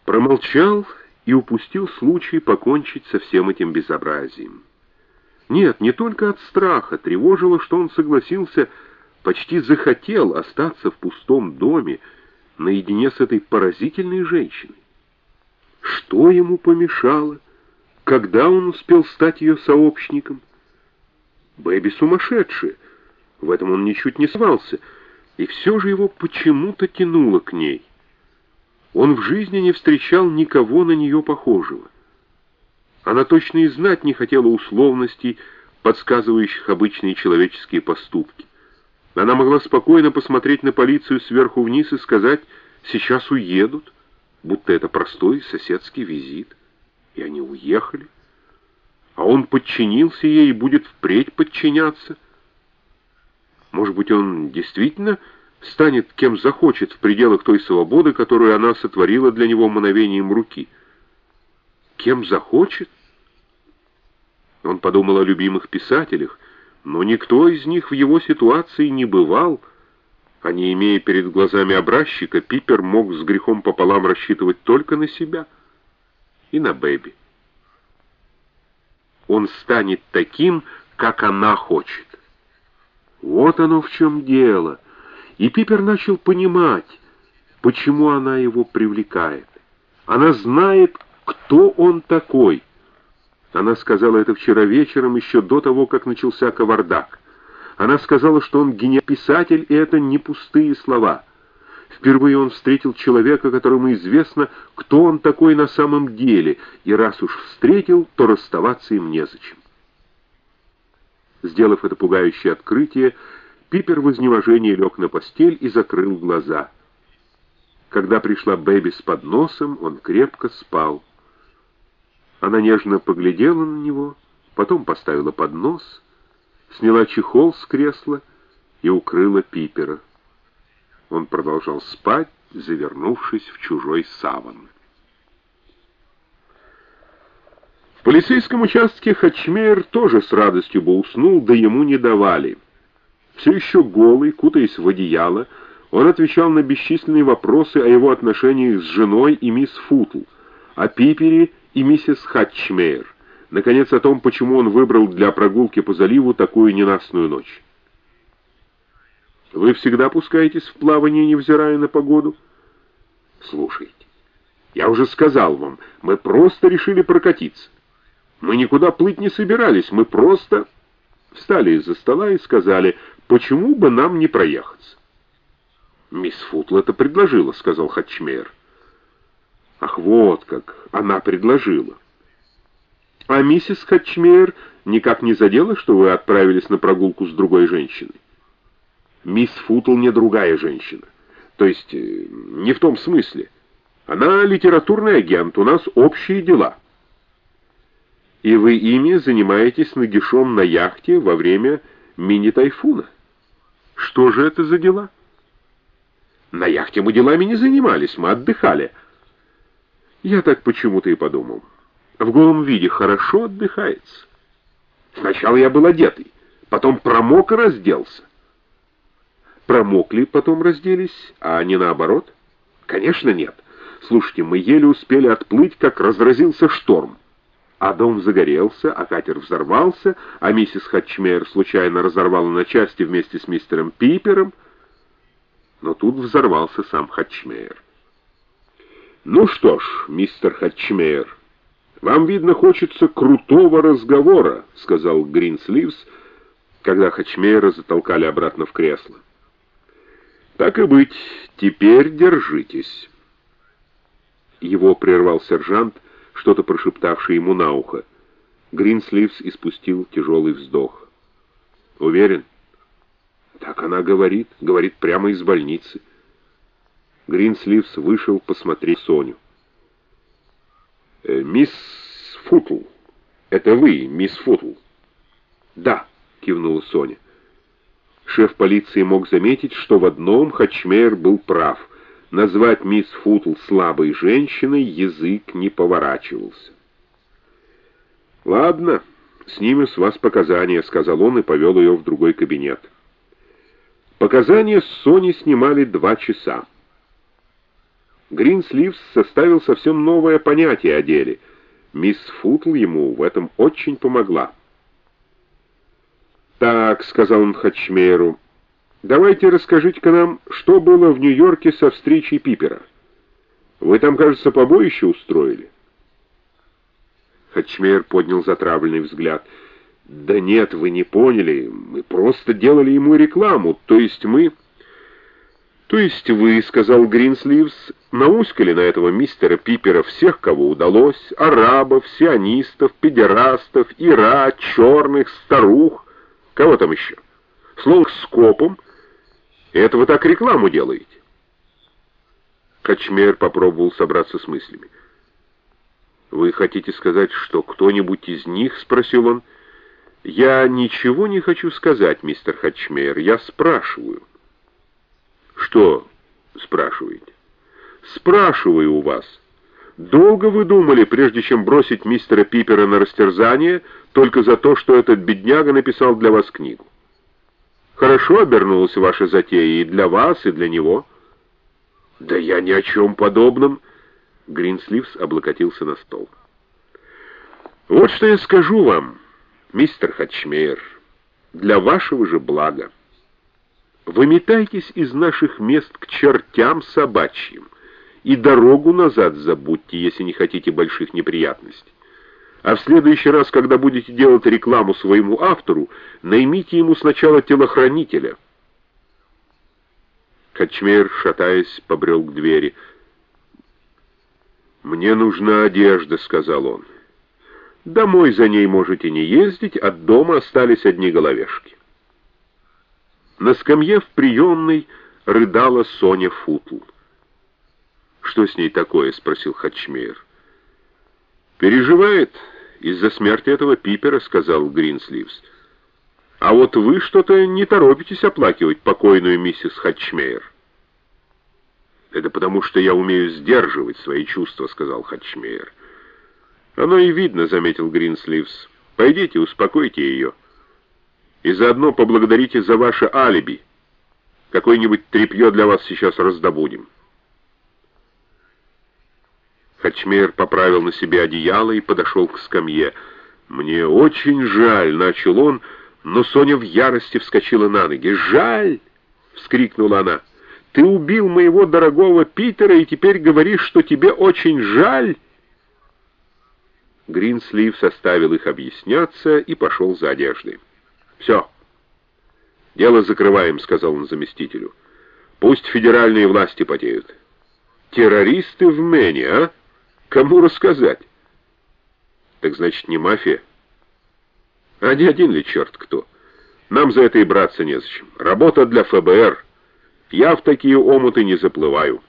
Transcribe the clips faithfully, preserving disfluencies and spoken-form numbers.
Промолчал и упустил случай покончить со всем этим безобразием. Нет, не только от страха, тревожило, что он согласился, почти захотел остаться в пустом доме, наедине с этой поразительной женщиной. Что ему помешало? Когда он успел стать ее сообщником? Бэби сумасшедшая, в этом он ничуть не сомневался, и все же его почему-то тянуло к ней. Он в жизни не встречал никого на нее похожего. Она точно и знать не хотела условностей, подсказывающих обычные человеческие поступки. Она могла спокойно посмотреть на полицию сверху вниз и сказать: «Сейчас уедут», будто это простой соседский визит. И они уехали. А он подчинился ей и будет впредь подчиняться. Может быть, он действительно станет кем захочет в пределах той свободы, которую она сотворила для него мановением руки. Кем захочет? Он подумал о любимых писателях, но никто из них в его ситуации не бывал, а не имея перед глазами образчика, Пипер мог с грехом пополам рассчитывать только на себя и на Бэби. Он станет таким, как она хочет. Вот оно в чем дело. И Пипер начал понимать, почему она его привлекает. Она знает, кто он такой. Она сказала это вчера вечером, еще до того, как начался кавардак. Она сказала, что он гениальный писатель, и это не пустые слова. Впервые он встретил человека, которому известно, кто он такой на самом деле, и раз уж встретил, то расставаться им незачем. Сделав это пугающее открытие, Пипер в изнеможении лег на постель и закрыл глаза. Когда пришла Бэби с подносом, он крепко спал. Она нежно поглядела на него, потом поставила поднос, сняла чехол с кресла и укрыла Пипера. Он продолжал спать, завернувшись в чужой саван. В полицейском участке Хатчмейер тоже с радостью бы уснул, да ему не давали. Все еще голый, кутаясь в одеяло, он отвечал на бесчисленные вопросы о его отношениях с женой и мисс Футл, о Пипере и миссис Хатчмейер, наконец, о том, почему он выбрал для прогулки по заливу такую ненастную ночь. «Вы всегда пускаетесь в плавание, невзирая на погоду?» «Слушайте, я уже сказал вам, мы просто решили прокатиться. Мы никуда плыть не собирались, мы просто...» Встали из-за стола и сказали: «Почему бы нам не проехаться?» «Мисс Футл это предложила», — сказал Хатчмейер. «Ах, вот как, она предложила. А миссис Хатчмейер никак не задела, что вы отправились на прогулку с другой женщиной?» «Мисс Футл не другая женщина. То есть, не в том смысле. Она литературный агент, у нас общие дела». «И вы ими занимаетесь нагишом на яхте во время мини-тайфуна? Что же это за дела?» «На яхте мы делами не занимались, мы отдыхали». «Я так почему-то и подумал. В голом виде хорошо отдыхается. Сначала я был одетый, потом промок и разделся». «Промокли, потом разделись, а не наоборот?» «Конечно нет. Слушайте, мы еле успели отплыть, как разразился шторм. А дом загорелся, а катер взорвался, а миссис Хатчмейер случайно разорвала на части вместе с мистером Пипером. Но тут взорвался сам Хатчмейер. «Ну что ж, мистер Хатчмейер, вам, видно, хочется крутого разговора», — сказал Гринсливс, когда Хатчмейера затолкали обратно в кресло. «Так и быть, теперь держитесь». Его прервал сержант, что-то прошептавший ему на ухо. Гринсливс испустил тяжелый вздох. «Уверен?» «Так она говорит, говорит прямо из больницы». Гринсливс вышел посмотреть Соню. «Э, «Мисс Футл, это вы, мисс Футл?» «Да», — кивнула Соня. Шеф полиции мог заметить, что в одном Хатчмейер был прав. Назвать мисс Футл слабой женщиной язык не поворачивался. «Ладно, снимем с вас показания», — сказал он и повел ее в другой кабинет. Показания с Сони снимали два часа. Гринсливс составил совсем новое понятие о деле. Мисс Футл ему в этом очень помогла. «Так», — сказал он Хатчмейеру, — «давайте расскажите-ка нам, что было в Нью-Йорке со встречей Пипера. Вы там, кажется, побоище устроили?» Хатчмейер поднял затравленный взгляд. «Да нет, вы не поняли. Мы просто делали ему рекламу. То есть мы...» «То есть вы, — сказал Гринсливс, — науськали на этого мистера Пипера всех, кого удалось, арабов, сионистов, педерастов, ира, черных, старух, кого там еще? Словом, скопом. И это вы так рекламу делаете?» Хатчмейер попробовал собраться с мыслями. «Вы хотите сказать, что кто-нибудь из них?» — спросил он. «Я ничего не хочу сказать, мистер Хатчмейер, я спрашиваю». «Что спрашиваете?» «Спрашиваю у вас. Долго вы думали, прежде чем бросить мистера Пипера на растерзание, только за то, что этот бедняга написал для вас книгу? Хорошо обернулась ваша затея и для вас, и для него». «Да я ни о чем подобном». Гринсливс облокотился на стол. «Вот что я скажу вам, мистер Хатчмейер, для вашего же блага. Выметайтесь из наших мест к чертям собачьим и дорогу назад забудьте, если не хотите больших неприятностей. А в следующий раз, когда будете делать рекламу своему автору, наймите ему сначала телохранителя». Хатчмейер, шатаясь, побрел к двери. «Мне нужна одежда», — сказал он. «Домой за ней можете не ездить, от дома остались одни головешки». На скамье в приемной рыдала Соня Футл. «Что с ней такое?» — спросил Хатчмейер. «Переживает из-за смерти этого Пипера», — сказал Гринсливс. «А вот вы что-то не торопитесь оплакивать покойную миссис Хатчмейер». «Это потому, что я умею сдерживать свои чувства», — сказал Хатчмейер. «Оно и видно», — заметил Гринсливс. «Пойдите, успокойте ее. И заодно поблагодарите за ваше алиби. Какое-нибудь тряпье для вас сейчас раздобудем». Хатчмейер поправил на себе одеяло и подошел к скамье. «Мне очень жаль», — начал он, но Соня в ярости вскочила на ноги. «Жаль!» — вскрикнула она. «Ты убил моего дорогого Питера и теперь говоришь, что тебе очень жаль?» Гринсливс оставил их объясняться и пошел за одеждой. «Все. Дело закрываем», — сказал он заместителю. «Пусть федеральные власти потеют». «Террористы в Мэне, а? Кому рассказать?» «Так значит, не мафия?» «А не один ли черт кто? Нам за это и браться незачем. Работа для эф бэ эр. Я в такие омуты не заплываю».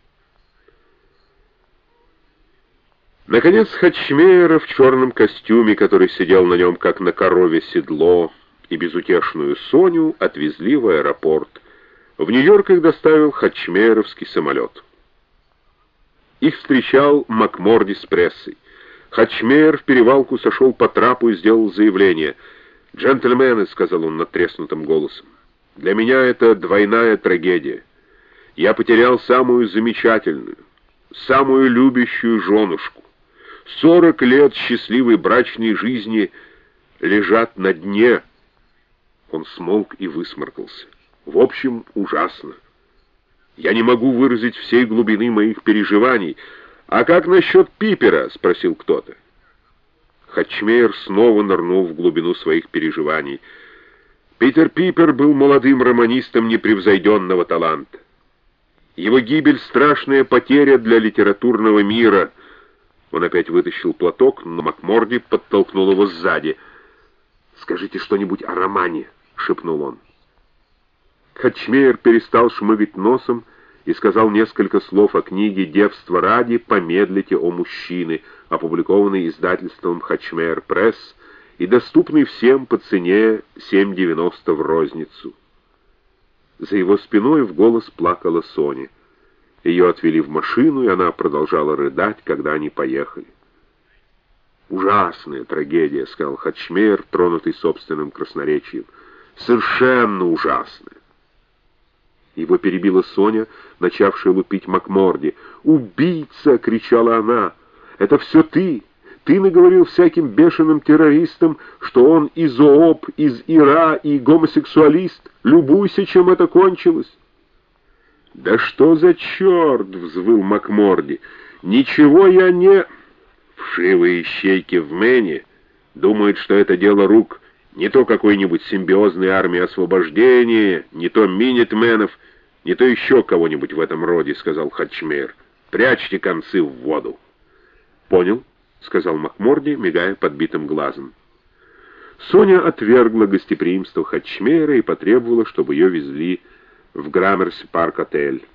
Наконец Хатчмейера в черном костюме, который сидел на нем как на корове седло, и безутешную Соню отвезли в аэропорт. В Нью-Йорк их доставил хатчмейеровский самолет. Их встречал Макморди с прессой. Хатчмейер в перевалку сошел по трапу и сделал заявление. «Джентльмены», — сказал он надтреснутым голосом, — «для меня это двойная трагедия. Я потерял самую замечательную, самую любящую женушку. Сорок лет счастливой брачной жизни лежат на дне». Он смолк и высморкался. «В общем, ужасно. Я не могу выразить всей глубины моих переживаний. А как насчет Пипера?» — спросил кто-то. Хатчмейер снова нырнул в глубину своих переживаний. Питер Пипер был молодым романистом непревзойденного таланта. Его гибель — страшная потеря для литературного мира. Он опять вытащил платок, но Макморди подтолкнул его сзади. «Скажите что-нибудь о романе», — шепнул он. Хатчмейер перестал шмыгать носом и сказал несколько слов о книге «Девство ради. Помедлите о мужчины», опубликованной издательством «Хатчмейер Пресс» и доступной всем по цене семь девяносто в розницу. За его спиной в голос плакала Соня. Ее отвели в машину, и она продолжала рыдать, когда они поехали. «Ужасная трагедия», — сказал Хатчмейер, тронутый собственным красноречием. «Совершенно ужасная». Его перебила Соня, начавшая лупить Макморди. «Убийца!» — кричала она. «Это все ты! Ты наговорил всяким бешеным террористам, что он и зооп, из Ира, и гомосексуалист. Любуйся, чем это кончилось!» «Да что за черт!» — взвыл Макморди. «Ничего я не...» Вшивые ищейки в Мэне думают, что это дело рук не то какой-нибудь симбиозной армии освобождения, не то минитменов, не то еще кого-нибудь в этом роде, — сказал Хатчмейер. «Прячьте концы в воду». «Понял», — сказал Макморди, мигая подбитым глазом. Соня отвергла гостеприимство Хатчмейера и потребовала, чтобы ее везли в Граммерси-парк-отель.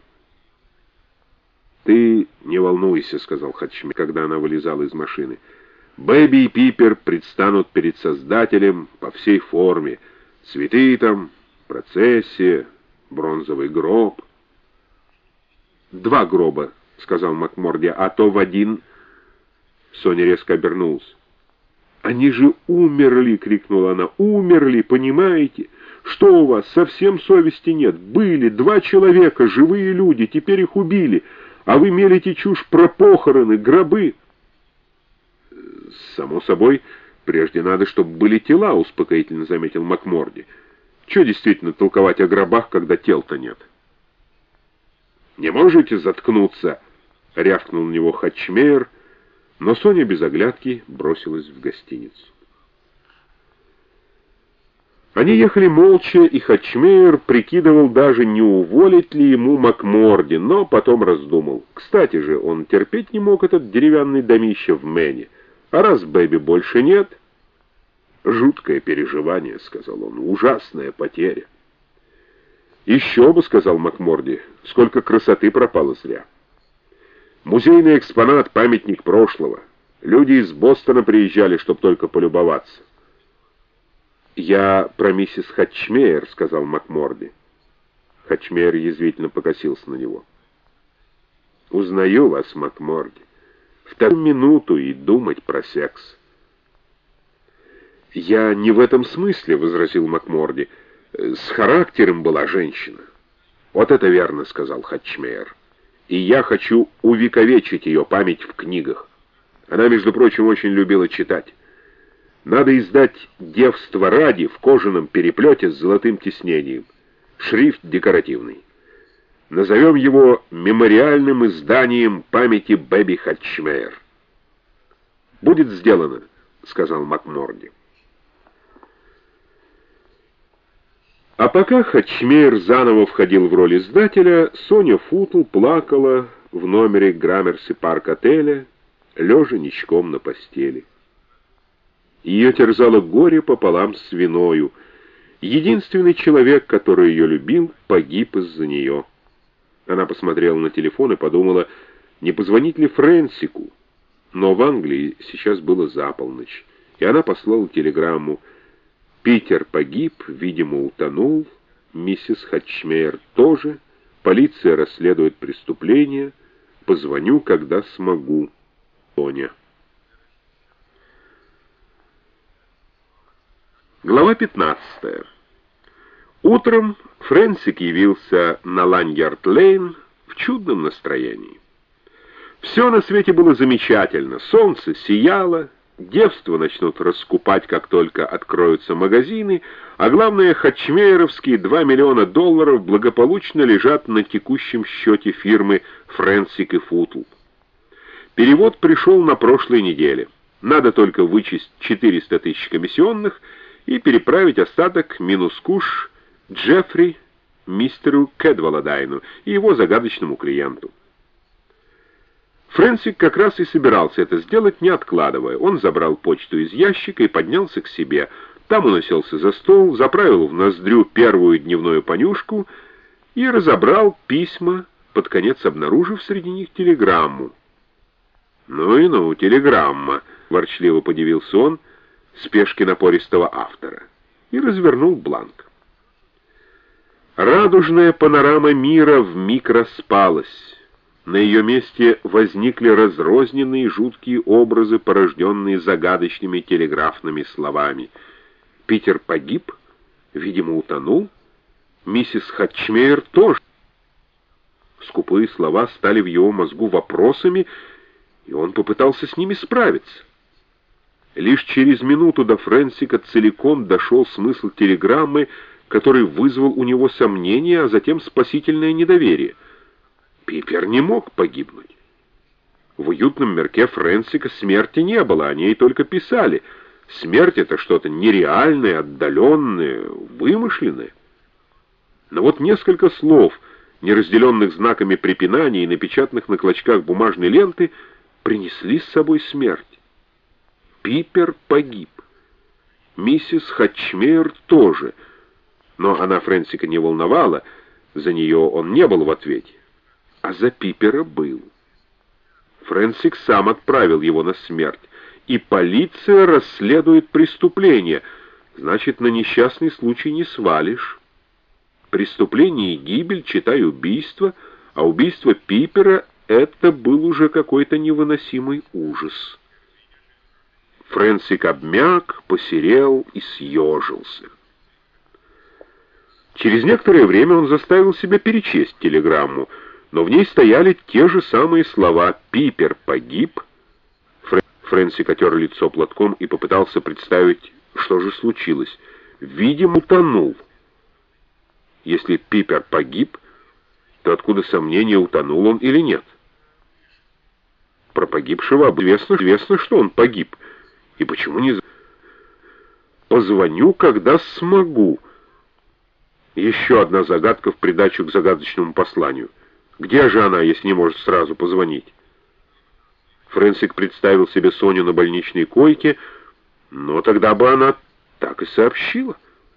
«Ты не волнуйся», — сказал Хатчмейер, когда она вылезала из машины. «Бэби и Пипер предстанут перед Создателем по всей форме. Цветы там, процессия, бронзовый гроб». «Два гроба», — сказал Макморди, — «а то в один...» Соня резко обернулась. «Они же умерли!» — крикнула она. «Умерли, понимаете? Что у вас, совсем совести нет? Были два человека, живые люди, теперь их убили, а вы мелите чушь про похороны, гробы». «Само собой, прежде надо, чтобы были тела», — успокоительно заметил Макморди. «Чего действительно толковать о гробах, когда тел-то нет?» «Не можете заткнуться?» — рявкнул на него Хатчмейер, но Соня без оглядки бросилась в гостиницу. Они ехали молча, и Хатчмейер прикидывал, даже не уволить ли ему Макморди, но потом раздумал. Кстати же, он терпеть не мог этот деревянный домище в Мэне. А раз Бэби больше нет... «Жуткое переживание», — сказал он, — «ужасная потеря». «Еще бы», — сказал Макморди, — «сколько красоты пропало зря». «Музейный экспонат, памятник прошлого. Люди из Бостона приезжали, чтобы только полюбоваться». «Я про миссис Хатчмейер», — сказал Макморди. Хатчмейер язвительно покосился на него. «Узнаю вас, Макморди. Вторую минуту и думать про секс». «Я не в этом смысле», — возразил Макморди. «С характером была женщина». «Вот это верно», — сказал Хатчмейер. «И я хочу увековечить ее память в книгах. Она, между прочим, очень любила читать. Надо издать «Девство ради» в кожаном переплете с золотым тиснением. Шрифт декоративный. Назовем его мемориальным изданием памяти Бэби Хатчмейер». «Будет сделано», — сказал Макморди. А пока Хатчмейер заново входил в роль издателя, Соня Футл плакала в номере Граммерси-парк-отеля, лежа ничком на постели. Ее терзало горе пополам с виною. Единственный человек, который ее любил, погиб из-за нее. Она посмотрела на телефон и подумала, не позвонить ли Фрэнсику. Но в Англии сейчас было за полночь, и она послала телеграмму: «Питер погиб, видимо, утонул, миссис Хатчмейер тоже, полиция расследует преступление, позвоню, когда смогу. Соня». Глава пятнадцатая. Утром Фрэнсик явился на Ланьярд-Лейн в чудном настроении. Все на свете было замечательно, солнце сияло, девство начнут раскупать, как только откроются магазины, а главное, хатчмейеровские два миллиона долларов благополучно лежат на текущем счете фирмы «Фрэнсик и Футл». Перевод пришел на прошлой неделе. Надо только вычесть четыреста тысяч комиссионных и переправить остаток минус куш Джеффри, мистеру Кэдваладайну и его загадочному клиенту. Фрэнсик как раз и собирался это сделать, не откладывая. Он забрал почту из ящика и поднялся к себе. Там он уселся за стол, заправил в ноздрю первую дневную понюшку и разобрал письма, под конец обнаружив среди них телеграмму. «Ну и ну, телеграмма», — ворчливо подивился он, спешки напористого автора, и развернул бланк. Радужная панорама мира вмиг распалась. На ее месте возникли разрозненные жуткие образы, порожденные загадочными телеграфными словами. Питер погиб, видимо, утонул, миссис Хатчмейер тоже. Скупые слова стали в его мозгу вопросами, и он попытался с ними справиться. Лишь через минуту до Фрэнсика целиком дошел смысл телеграммы, который вызвал у него сомнения, а затем спасительное недоверие. Пипер не мог погибнуть. В уютном мирке Фрэнсика смерти не было, о ней только писали. Смерть — это что-то нереальное, отдаленное, вымышленное. Но вот несколько слов, не разделенных знаками препинания и напечатанных на клочках бумажной ленты, принесли с собой смерть. Пипер погиб. Миссис Хатчмейер тоже. Но она Фрэнсика не волновала, за нее он не был в ответе. А за Пипера был. Фрэнсик сам отправил его на смерть, и полиция расследует преступление. Значит, на несчастный случай не свалишь. Преступление и гибель, читай убийство, а убийство Пипера — это был уже какой-то невыносимый ужас. Фрэнсик обмяк, посерел и съежился. Через некоторое время он заставил себя перечесть телеграмму, но в ней стояли те же самые слова: «Пипер погиб». Фрэнсик отер лицо платком и попытался представить, что же случилось. Видимо, утонул. Если Пипер погиб, то откуда сомнение, утонул он или нет? Про погибшего известно, известно, что он погиб. И почему не... Позвоню, когда смогу. Еще одна загадка в придачу к загадочному посланию. Где же она, если не может сразу позвонить? Фрэнсик представил себе Соню на больничной койке, но тогда бы она так и сообщила.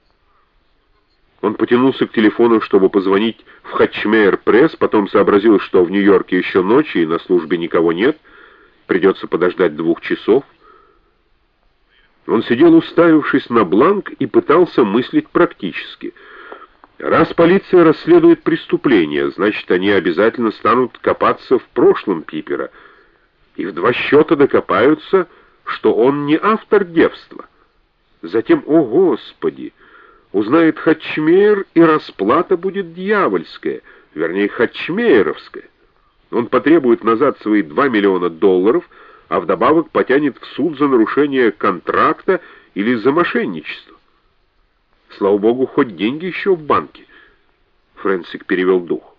Он потянулся к телефону, чтобы позвонить в Хатчмейер Пресс, потом сообразил, что в Нью-Йорке еще ночь и на службе никого нет, придется подождать двух часов. Он сидел, уставившись на бланк, и пытался мыслить практически. Раз полиция расследует преступление, значит, они обязательно станут копаться в прошлом Пипера, и в два счета докопаются, что он не автор девства. Затем, о Господи, узнает Хатчмейер, и расплата будет дьявольская, вернее, хатчмейеровская. Он потребует назад свои два миллиона долларов, а вдобавок потянет в суд за нарушение контракта или за мошенничество. Слава богу, хоть деньги еще в банке. Фрэнсик перевел дух.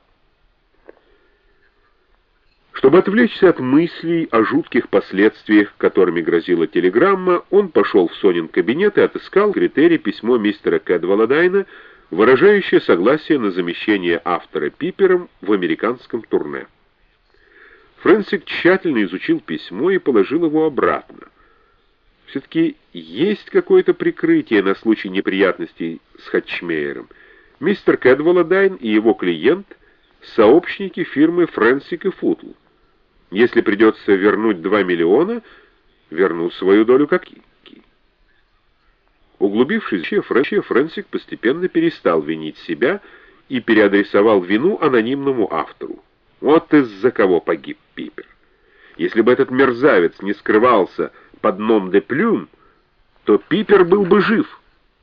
Чтобы отвлечься от мыслей о жутких последствиях, которыми грозила телеграмма, он пошел в Сонин кабинет и отыскал в секретаре письмо мистера Кэдваладайна, выражающее согласие на замещение автора Пипером в американском турне. Фрэнсик тщательно изучил письмо и положил его обратно. Все-таки есть какое-то прикрытие на случай неприятностей с Хатчмейером. Мистер Кэдваладайн и его клиент — сообщники фирмы Фрэнсик и Футл. Если придется вернуть два миллиона, верну свою долю как кики. Углубившись в Фрэнсик постепенно перестал винить себя и переадресовал вину анонимному автору. Вот из-за кого погиб Пипер. Если бы этот мерзавец не скрывался под ном де Плюм, то Пипер был бы жив.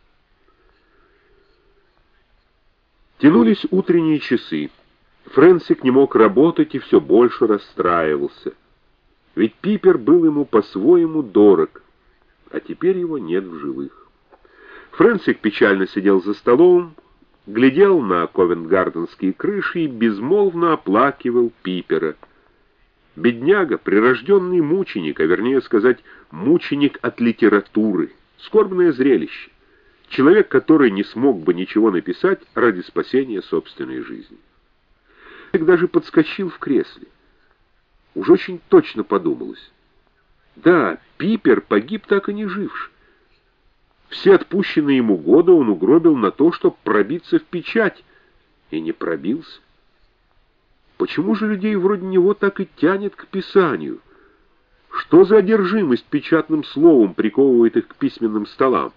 Тянулись утренние часы. Фрэнсик не мог работать и все больше расстраивался. Ведь Пипер был ему по-своему дорог, а теперь его нет в живых. Фрэнсик печально сидел за столом, глядел на ковент-гарденские крыши и безмолвно оплакивал Пипера. Бедняга, прирожденный мученик, а вернее сказать, мученик от литературы. Скорбное зрелище. Человек, который не смог бы ничего написать ради спасения собственной жизни. Фрэнсик даже подскочил в кресле. Уж очень точно подумалось. Да, Пипер погиб так и не живший. Все отпущенные ему годы он угробил на то, чтобы пробиться в печать, и не пробился. Почему же людей вроде него так и тянет к писанию? Что за одержимость печатным словом приковывает их к письменным столам?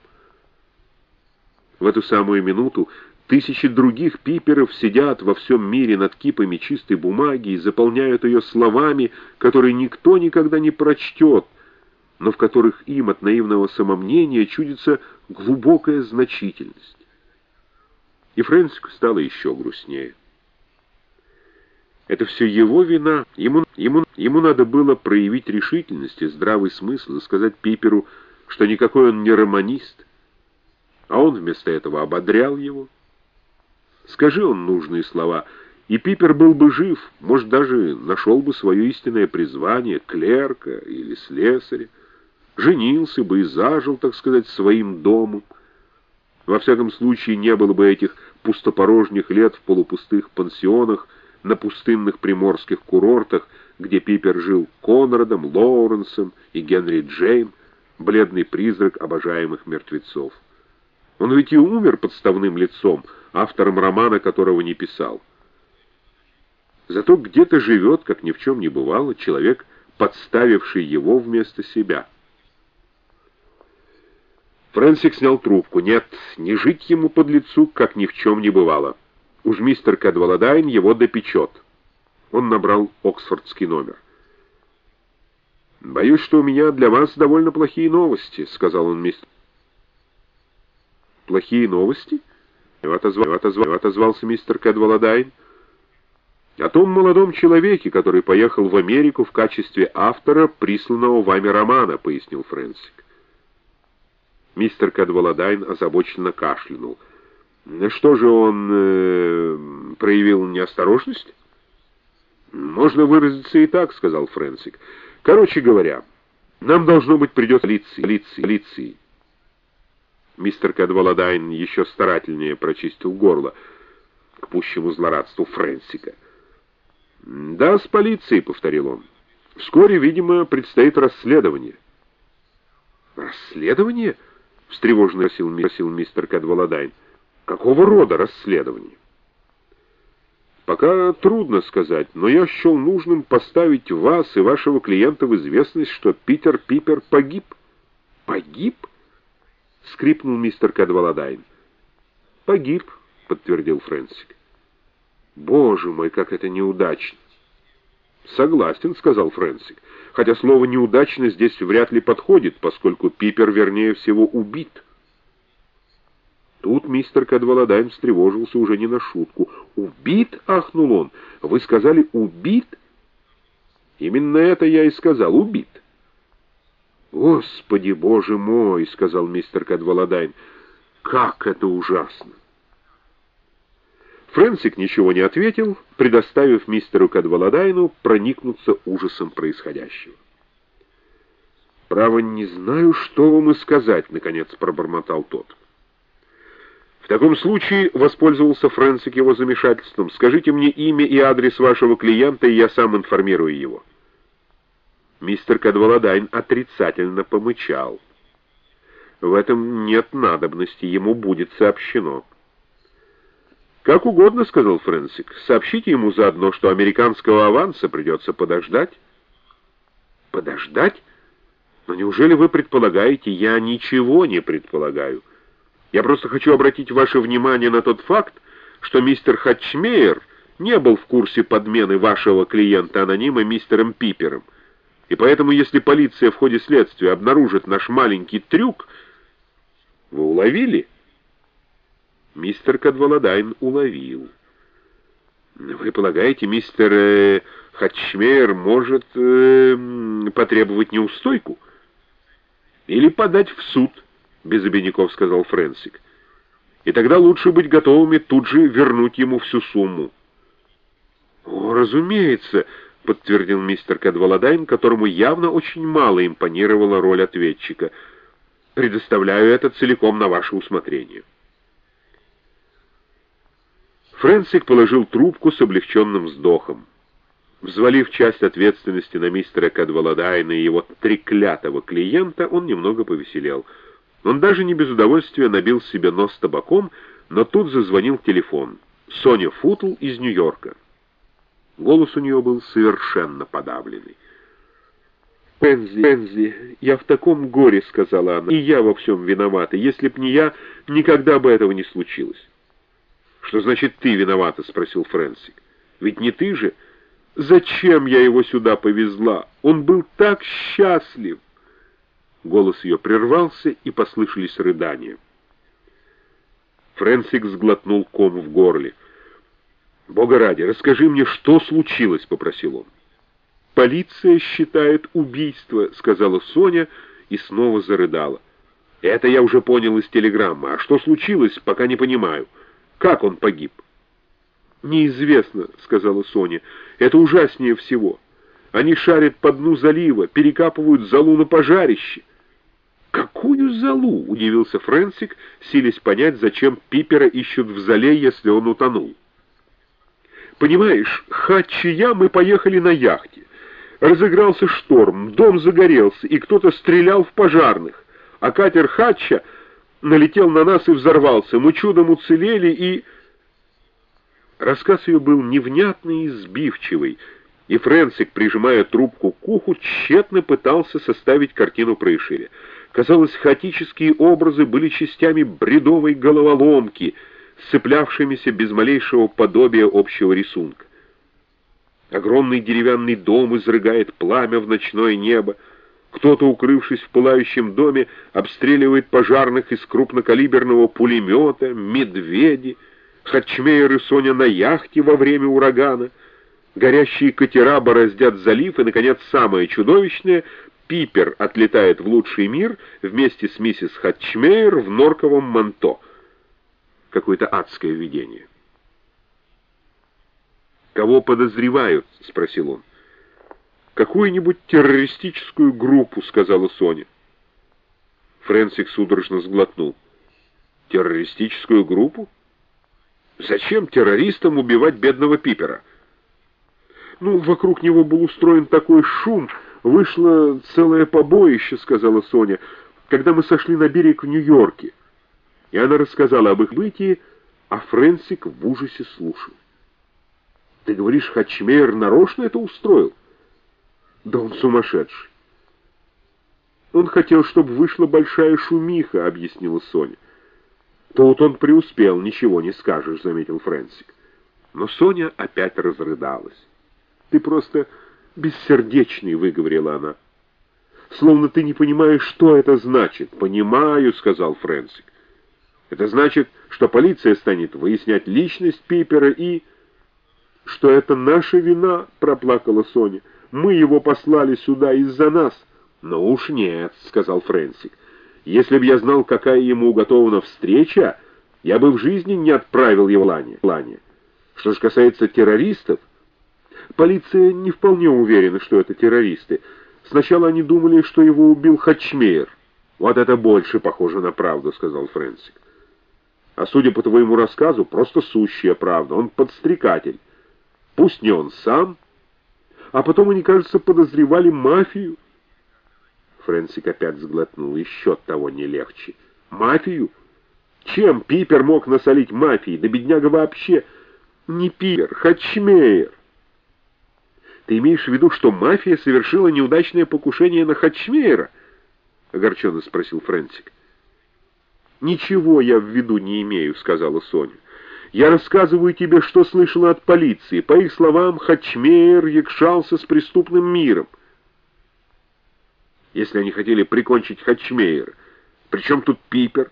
В эту самую минуту тысячи других Пиперов сидят во всем мире над кипами чистой бумаги и заполняют ее словами, которые никто никогда не прочтет, но в которых им от наивного самомнения чудится глубокая значительность. И Фрэнсику стало еще грустнее. Это все его вина. Ему, ему, ему надо было проявить решительность и здравый смысл и сказать Пиперу, что никакой он не романист. А он вместо этого ободрял его. Скажи он нужные слова, и Пипер был бы жив, может, даже нашел бы свое истинное призвание, клерка или слесаря, женился бы и зажил, так сказать, своим домом. Во всяком случае, не было бы этих пустопорожних лет в полупустых пансионах, на пустынных приморских курортах, где Пипер жил Конрадом, Лоуренсом и Генри Джейм, бледный призрак обожаемых мертвецов. Он ведь и умер подставным лицом, автором романа, которого не писал. Зато где-то живет, как ни в чем не бывало, человек, подставивший его вместо себя. Фрэнсик снял трубку. Нет, не жить ему под лицу, как ни в чем не бывало. Уж мистер Кэдваладайн его допечет. Он набрал оксфордский номер. «Боюсь, что у меня для вас довольно плохие новости», — сказал он мистер. «Плохие новости?» — отозвал, отозвал, отозвался мистер Кэдваладайн. «О том молодом человеке, который поехал в Америку в качестве автора присланного вами романа», — пояснил Фрэнсик. Мистер Кэдваладайн озабоченно кашлянул. «Что же он э, проявил неосторожность?» «Можно выразиться и так», — сказал Фрэнсик. «Короче говоря, нам, должно быть, придется полиции, полиции, полиции». Мистер Кэдваладайн еще старательнее прочистил горло к пущему злорадству Фрэнсика. «Да, с полицией», — повторил он. «Вскоре, видимо, предстоит расследование». «Расследование?» — встревоженно спросил мистер Кэдваладайн. «Какого рода расследование?» «Пока трудно сказать, но я счел нужным поставить вас и вашего клиента в известность, что Питер Пипер погиб». «Погиб?» — скрипнул мистер Кэдваладайн. «Погиб», — подтвердил Фрэнсик. «Боже мой, как это неудачно!» «Согласен», — сказал Фрэнсик, «хотя слово «неудачно» здесь вряд ли подходит, поскольку Пипер, вернее всего, убит». Тут мистер Кэдваладайн встревожился уже не на шутку. «Убит?» — ахнул он. «Вы сказали «убит»?» «Именно это я и сказал, убит». «Господи, боже мой!» — сказал мистер Кэдваладайн. «Как это ужасно!» Фрэнсик ничего не ответил, предоставив мистеру Кэдваладайну проникнуться ужасом происходящего. «Право, не знаю, что вам и сказать», — наконец пробормотал тот. «В таком случае», — воспользовался Фрэнсик его замешательством, «скажите мне имя и адрес вашего клиента, и я сам информирую его». Мистер Кэдваладайн отрицательно помычал. «В этом нет надобности, ему будет сообщено». «Как угодно», — сказал Фрэнсик. «Сообщите ему заодно, что американского аванса придется подождать». «Подождать? Но неужели вы предполагаете?» «Я ничего не предполагаю. Я просто хочу обратить ваше внимание на тот факт, что мистер Хатчмейер не был в курсе подмены вашего клиента-анонима мистером Пипером. И поэтому, если полиция в ходе следствия обнаружит наш маленький трюк...» «Вы уловили?» Мистер Кэдваладайн уловил. «Вы полагаете, мистер э, Хатчмейер может э, потребовать неустойку?» «Или подать в суд», — без обиняков сказал Фрэнсик. «И тогда лучше быть готовыми тут же вернуть ему всю сумму». «О, разумеется», — подтвердил мистер Кэдваладайн, которому явно очень мало импонировала роль ответчика. «Предоставляю это целиком на ваше усмотрение». Фрэнсик положил трубку с облегченным вздохом. Взвалив часть ответственности на мистера Кэдваладайна и его треклятого клиента, он немного повеселел. Он даже не без удовольствия набил себе нос табаком, но тут зазвонил телефон. Соня Футл из Нью-Йорка. Голос у нее был совершенно подавленный. «Пензи, Пензи, я в таком горе», — сказала она, — «и я во всем виновата. Если б не я, никогда бы этого не случилось». «Что значит «ты виновата»?» — спросил Фрэнсик. «Ведь не ты же? Зачем я его сюда повезла? Он был так счастлив!» Голос ее прервался, и послышались рыдания. Фрэнсик сглотнул ком в горле. «Бога ради, расскажи мне, что случилось», — попросил он. «Полиция считает убийство», — сказала Соня и снова зарыдала. «Это я уже понял из телеграммы. А что случилось, пока не понимаю. Как он погиб?» «Неизвестно», — сказала Соня. «Это ужаснее всего. Они шарят по дну залива, перекапывают золу на пожарище». «Какую золу?» — удивился Фрэнсик, силясь понять, зачем Пипера ищут в зале, если он утонул. «Понимаешь, Хатч и я, мы поехали на яхте. Разыгрался шторм, дом загорелся, и кто-то стрелял в пожарных, а катер Хатча налетел на нас и взорвался. Мы чудом уцелели и...» Рассказ ее был невнятный и сбивчивый, и Фрэнсик, прижимая трубку к уху, тщетно пытался составить картину происшествия. Казалось, хаотические образы были частями бредовой головоломки, сцеплявшимися без малейшего подобия общего рисунка. Огромный деревянный дом изрыгает пламя в ночное небо. Кто-то, укрывшись в пылающем доме, обстреливает пожарных из крупнокалиберного пулемета, медведи, Хатчмейер и Соня на яхте во время урагана, горящие катера бороздят залив, и, наконец, самое чудовищное — Пипер отлетает в лучший мир вместе с миссис Хатчмейер в норковом манто. Какое-то адское видение. «Кого подозревают?» — спросил он. «Какую-нибудь террористическую группу», — сказала Соня. Фрэнсик судорожно сглотнул. «Террористическую группу? Зачем террористам убивать бедного Пипера?» «Ну, вокруг него был устроен такой шум, вышло целое побоище», — сказала Соня, «когда мы сошли на берег в Нью-Йорке». И она рассказала об их бытии, а Фрэнсик в ужасе слушал. «Ты говоришь, Хатчмейер нарочно это устроил?» «Да он сумасшедший». «Он хотел, чтобы вышла большая шумиха», — объяснила Соня. «Тут он преуспел, ничего не скажешь», — заметил Фрэнсик. Но Соня опять разрыдалась. «Ты просто бессердечный», — выговорила она. «Словно ты не понимаешь, что это значит». «Понимаю», — сказал Фрэнсик. «Это значит, что полиция станет выяснять личность Пипера и...» «Что это наша вина», — проплакала Соня. «Мы его послали сюда из-за нас». «Ну уж нет», — сказал Фрэнсик. «Если бы я знал, какая ему уготована встреча, я бы в жизни не отправил его в Лане. Что же касается террористов, полиция не вполне уверена, что это террористы. Сначала они думали, что его убил Хатчмейер». «Вот это больше похоже на правду», — сказал Фрэнсик. «А судя по твоему рассказу, просто сущая правда. Он подстрекатель. Пусть не он сам. А потом они, кажется, подозревали мафию». Фрэнсик опять сглотнул. Еще того не легче. «Мафию? Чем Пипер мог насолить мафии? Да бедняга вообще...» «Не Пипер, Хатчмейер». «Ты имеешь в виду, что мафия совершила неудачное покушение на Хатчмейера?» — огорченно спросил Фрэнсик. «Ничего я в виду не имею», — сказала Соня. «Я рассказываю тебе, что слышала от полиции. По их словам, Хатчмейер якшался с преступным миром». «Если они хотели прикончить Хатчмейера, при чем тут Пипер?»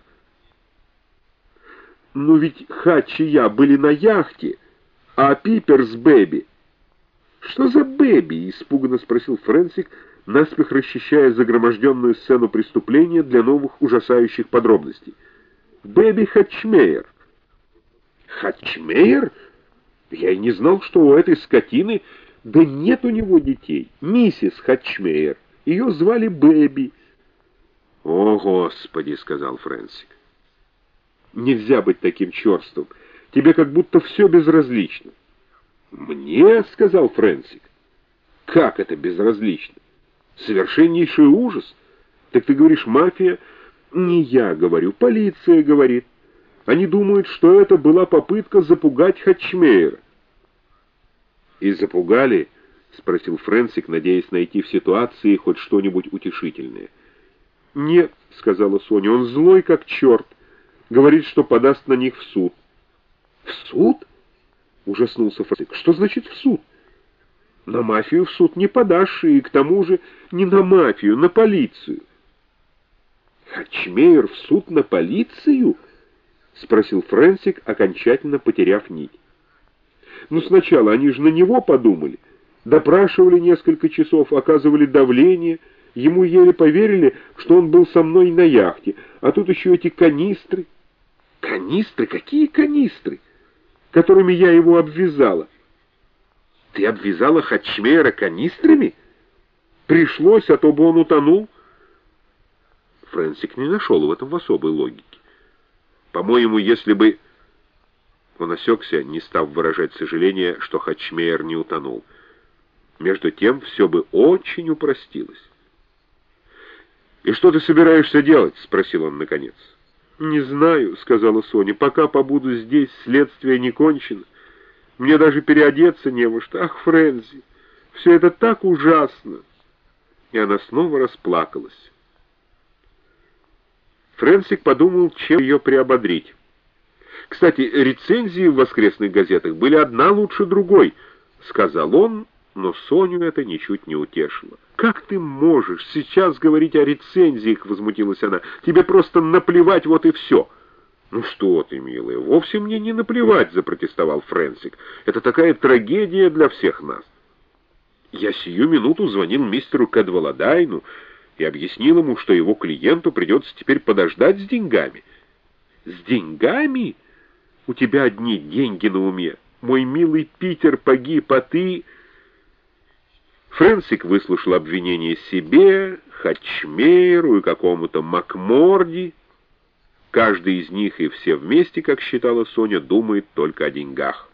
«Ну ведь Хатч и я были на яхте, а Пипер с Бэби». «Что за Бэби?» — испуганно спросил Фрэнсик, наспех расчищая загроможденную сцену преступления для новых ужасающих подробностей. «Бэби Хатчмейер». «Хатчмейер? Я и не знал, что у этой скотины...» «Да нет у него детей. Миссис Хатчмейер. Ее звали Бэби». «О, Господи!» — сказал Фрэнсик. «Нельзя быть таким черством. Тебе как будто все безразлично». «Мне?» — сказал Фрэнсик. «Как это безразлично? Совершеннейший ужас. Так ты говоришь, мафия?» «Не я говорю, полиция говорит. Они думают, что это была попытка запугать Хатчмейера». «И запугали?» — спросил Фрэнсик, надеясь найти в ситуации хоть что-нибудь утешительное. «Нет», — сказала Соня, — «он злой как черт. Говорит, что подаст на них в суд». «В суд?» — ужаснулся Фрэнсик. «Что значит в суд?» «На мафию в суд не подашь, и к тому же не на мафию, на полицию». «Хатчмейер в суд на полицию?» — спросил Фрэнсик, окончательно потеряв нить. Ну, сначала они же на него подумали. Допрашивали несколько часов, оказывали давление. Ему еле поверили, что он был со мной на яхте. А тут еще эти канистры. Канистры? Какие канистры? Которыми я его обвязала. Ты обвязала Хатчмейера канистрами? Пришлось, а то бы он утонул. Фрэнсик не нашел в этом особой логики. По-моему, если бы... Он осекся, не став выражать сожаления, что Хатчмейер не утонул. Между тем, все бы очень упростилось. «И что ты собираешься делать?» — спросил он наконец. «Не знаю», — сказала Соня. «Пока побуду здесь, следствие не кончено. Мне даже переодеться не во что. Ах, Фрэнзи, все это так ужасно!» И она снова расплакалась. Фрэнсик подумал, чем ее приободрить. «Кстати, рецензии в воскресных газетах были одна лучше другой», — сказал он, но Соню это ничуть не утешило. «Как ты можешь сейчас говорить о рецензиях?» — возмутилась она. «Тебе просто наплевать, вот и все». «Ну что ты, милая, вовсе мне не наплевать», — запротестовал Фрэнсик. «Это такая трагедия для всех нас. Я сию минуту звонил мистеру Кэдваладайну и объяснил ему, что его клиенту придется теперь подождать с деньгами». «С деньгами? У тебя одни деньги на уме. Мой милый Питер погиб, а ты...» Фрэнсик выслушал обвинения себе, Хатчмейеру и какому-то Макморди. Каждый из них и все вместе, как считала Соня, думает только о деньгах.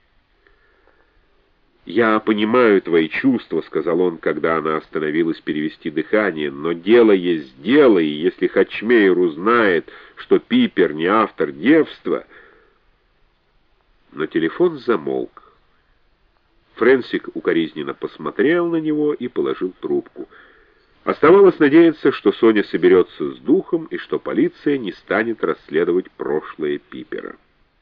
«Я понимаю твои чувства», — сказал он, когда она остановилась перевести дыхание, «но дело есть дело, и если Хатчмейер узнает, что Пипер не автор девства...» Но телефон замолк. Фрэнсик укоризненно посмотрел на него и положил трубку. Оставалось надеяться, что Соня соберется с духом и что полиция не станет расследовать прошлое Пипера.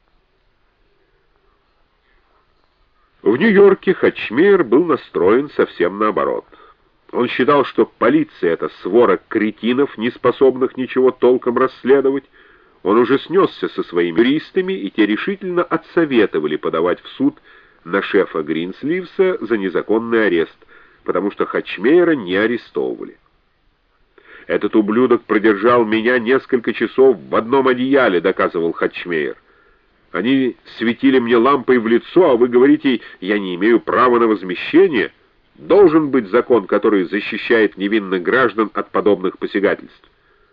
В Нью-Йорке Хатчмейер был настроен совсем наоборот. Он считал, что полиция — это свора кретинов, не способных ничего толком расследовать. Он уже снесся со своими юристами, и те решительно отсоветовали подавать в суд на шефа Гринсливса за незаконный арест, потому что Хатчмейера не арестовывали. «Этот ублюдок продержал меня несколько часов в одном одеяле», — доказывал Хатчмейер. «Они светили мне лампой в лицо, а вы говорите, я не имею права на возмещение. Должен быть закон, который защищает невинных граждан от подобных посягательств».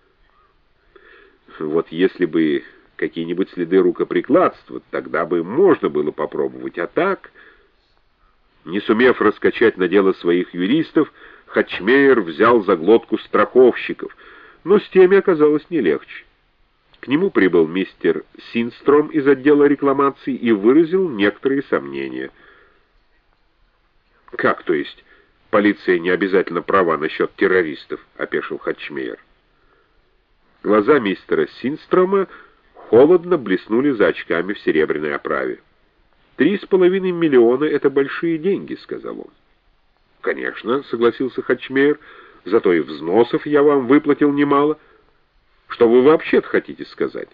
Вот если бы какие-нибудь следы рукоприкладства, тогда бы можно было попробовать, а так... Не сумев раскачать на дело своих юристов, Хатчмейер взял за глотку страховщиков, но с теми оказалось не легче. К нему прибыл мистер Синстром из отдела рекламаций и выразил некоторые сомнения. «Как, то есть, полиция не обязательно права насчет террористов?» — опешил Хатчмейер. Глаза мистера Синстрома холодно блеснули за очками в серебряной оправе. «Три с половиной миллиона — это большие деньги», — сказал он. «Конечно», — согласился Хатчмейер, — «зато и взносов я вам выплатил немало. Что вы вообще-то хотите сказать?»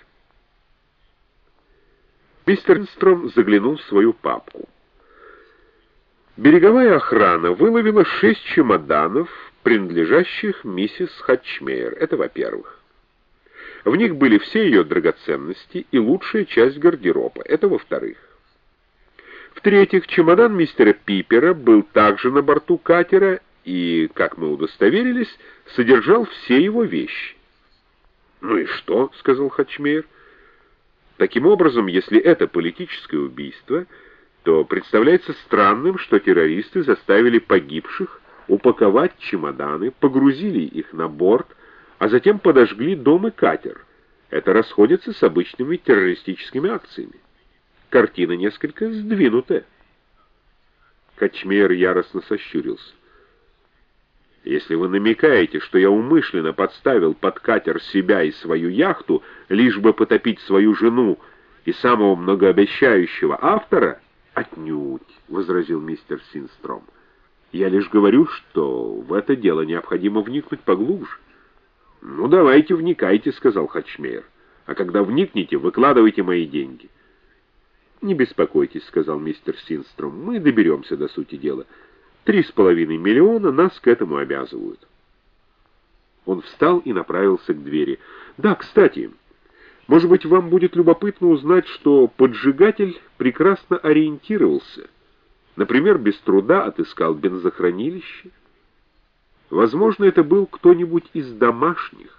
Мистер Синстром заглянул в свою папку. Береговая охрана выловила шесть чемоданов, принадлежащих миссис Хатчмейер. Это во-первых. В них были все ее драгоценности и лучшая часть гардероба. Это во-вторых. В-третьих, чемодан мистера Пипера был также на борту катера и, как мы удостоверились, содержал все его вещи. «Ну и что?» — сказал Хатчмейер. «Таким образом, если это политическое убийство, то представляется странным, что террористы заставили погибших упаковать чемоданы, погрузили их на борт, а затем подожгли дом и катер. Это расходится с обычными террористическими акциями. Картина несколько сдвинутая». Хатчмейер яростно сощурился. «Если вы намекаете, что я умышленно подставил под катер себя и свою яхту, лишь бы потопить свою жену и самого многообещающего автора, отнюдь», — возразил мистер Синстром. «Я лишь говорю, что в это дело необходимо вникнуть поглубже». «Ну, давайте, вникайте», — сказал Хатчмейер. «А когда вникнете, выкладывайте мои деньги». «Не беспокойтесь», — сказал мистер Синстром, — «мы доберемся до сути дела. Три с половиной миллиона нас к этому обязывают». Он встал и направился к двери. «Да, кстати, может быть, вам будет любопытно узнать, что поджигатель прекрасно ориентировался. Например, без труда отыскал бензохранилище. Возможно, это был кто-нибудь из домашних».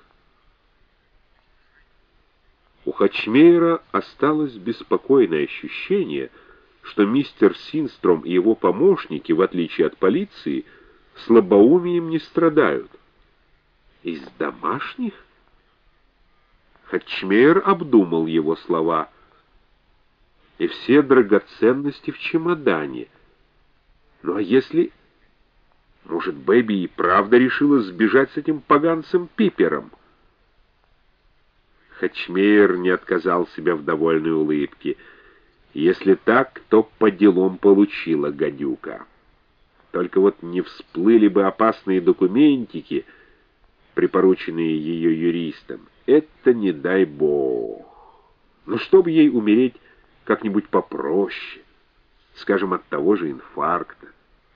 У Хачмейера осталось беспокойное ощущение, что мистер Синстром и его помощники, в отличие от полиции, слабоумием не страдают. «Из домашних?» Хачмейер обдумал его слова. «И все драгоценности в чемодане. Ну а если... Может, Бэби и правда решила сбежать с этим поганцем Пипером?» Хачмейер не отказал себя в довольной улыбке. «Если так, то по делам получила гадюка. Только вот не всплыли бы опасные документики, припорученные ее юристам. Это не дай бог. Но чтобы ей умереть как-нибудь попроще, скажем, от того же инфаркта».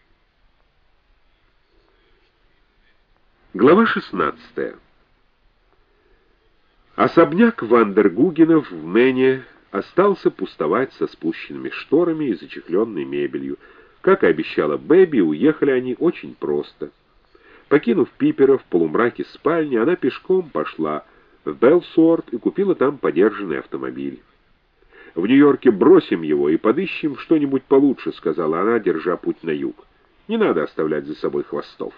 Глава шестнадцатая. Особняк Вандергугенов в Мэне остался пустовать со спущенными шторами и зачехленной мебелью. Как и обещала Бэби, уехали они очень просто. Покинув Пипера в полумраке спальни, она пешком пошла в Белсуорт и купила там подержанный автомобиль. «В Нью-Йорке бросим его и подыщем что-нибудь получше», — сказала она, держа путь на юг. «Не надо оставлять за собой хвостов».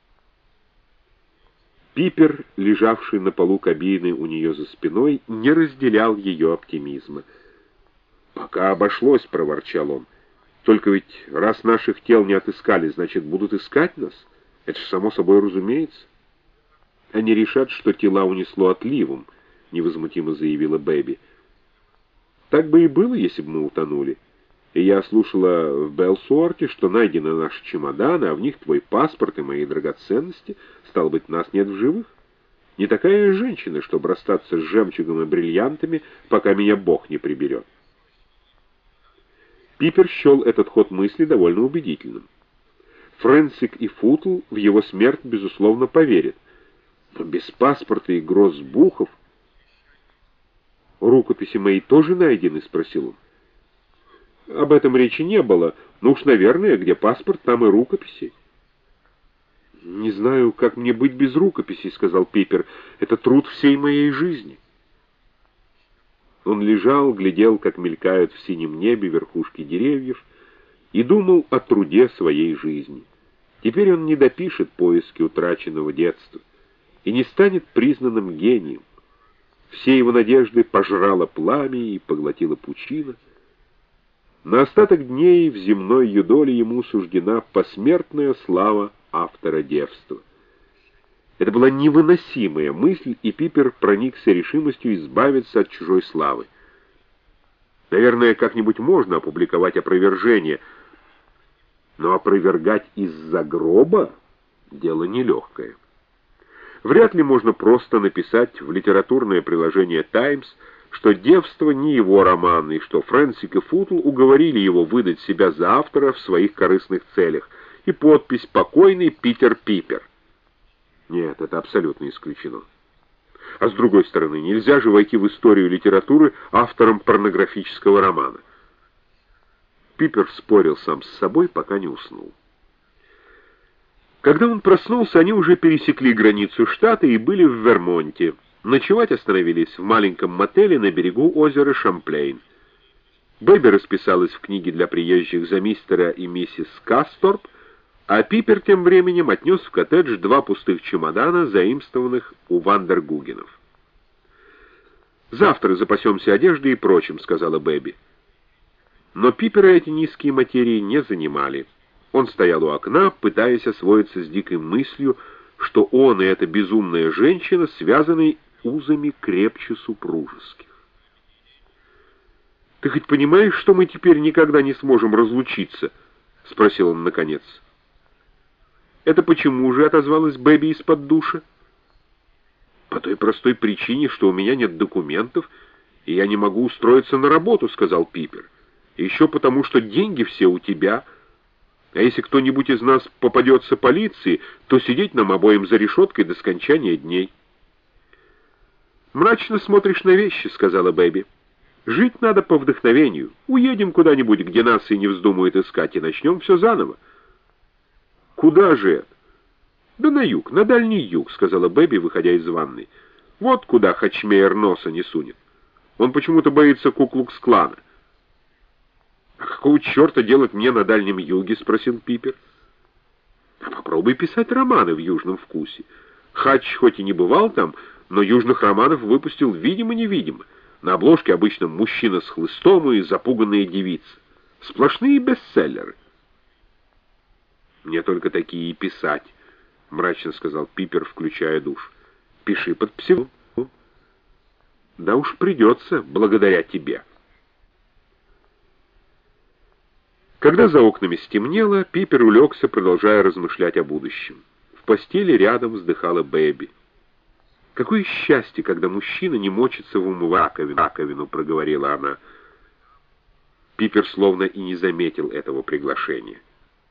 Пипер, лежавший на полу кабины у нее за спиной, не разделял ее оптимизма. «Пока обошлось», — проворчал он. «Только ведь раз наших тел не отыскали, значит, будут искать нас? Это же само собой разумеется». «Они решат, что тела унесло отливом», — невозмутимо заявила Бэби. «Так бы и было, если бы мы утонули. И я слушала в Белсуорте, что найдены наши чемоданы, а в них твой паспорт и мои драгоценности. Стало быть, нас нет в живых. Не такая женщина, чтобы расстаться с жемчугом и бриллиантами, пока меня Бог не приберет». Пипер счел этот ход мысли довольно убедительным. Фрэнсик и Футл в его смерть, безусловно, поверят. Но без паспорта и гроссбухов... «Рукописи мои тоже найдены?» — спросил он. «Об этом речи не было. Ну уж, наверное, где паспорт, там и рукописи». «Не знаю, как мне быть без рукописей», — сказал Пипер. «Это труд всей моей жизни». Он лежал, глядел, как мелькают в синем небе верхушки деревьев, и думал о труде своей жизни. Теперь он не допишет поиски утраченного детства и не станет признанным гением. Все его надежды пожрало пламя и поглотила пучина. На остаток дней в земной юдоле ему суждена посмертная слава автора девства. Это была невыносимая мысль, и Пипер проникся решимостью избавиться от чужой славы. Наверное, как-нибудь можно опубликовать опровержение, но опровергать из-за гроба — дело нелегкое. Вряд ли можно просто написать в литературное приложение «Таймс», что «Девство» не его роман, и что Фрэнсик и Футл уговорили его выдать себя за автора в своих корыстных целях, и подпись «Покойный Питер Пипер». Нет, это абсолютно исключено. А с другой стороны, нельзя же войти в историю литературы автором порнографического романа. Пипер спорил сам с собой, пока не уснул. Когда он проснулся, они уже пересекли границу штата и были в Вермонте. Ночевать остановились в маленьком мотеле на берегу озера Шамплейн. Бэби расписалась в книге для приезжих за мистера и миссис Касторп, а Пипер тем временем отнес в коттедж два пустых чемодана, заимствованных у Вандергугенов. «Завтра запасемся одеждой и прочим», — сказала Бэби. Но Пипера эти низкие материи не занимали. Он стоял у окна, пытаясь освоиться с дикой мыслью, что он и эта безумная женщина связаны узами крепче супружеских. «Ты хоть понимаешь, что мы теперь никогда не сможем разлучиться?» — спросил он наконец. «Это почему же?» — отозвалась Бэби из-под душа. «По той простой причине, что у меня нет документов, и я не могу устроиться на работу», — сказал Пипер. И еще потому, что деньги все у тебя. А если кто-нибудь из нас попадется полиции, то сидеть нам обоим за решеткой до скончания дней. «Мрачно смотришь на вещи», — сказала Бэби. «Жить надо по вдохновению. Уедем куда-нибудь, где нас и не вздумают искать, и начнем все заново». «Куда же это?» «Да на юг, на дальний юг», — сказала Бэби, выходя из ванной. «Вот куда Хачмейер носа не сунет. Он почему-то боится Ку-Клукс-клана». «А какого черта делать мне на Дальнем Юге?» — спросил Пипер. «А попробуй писать романы в южном вкусе. Хач хоть и не бывал там, но южных романов выпустил видимо-невидимо. На обложке обычно мужчина с хлыстом и запуганные девицы. Сплошные бестселлеры». «Мне только такие и писать», — мрачно сказал Пипер, включая душ. «Пиши под псевдонимом». «Да уж придется, благодаря тебе». Когда за окнами стемнело, Пипер улегся, продолжая размышлять о будущем. В постели рядом вздыхала Бэби. «Какое счастье, когда мужчина не мочится в умывальную раковину», — проговорила она. Пипер словно и не заметил этого приглашения.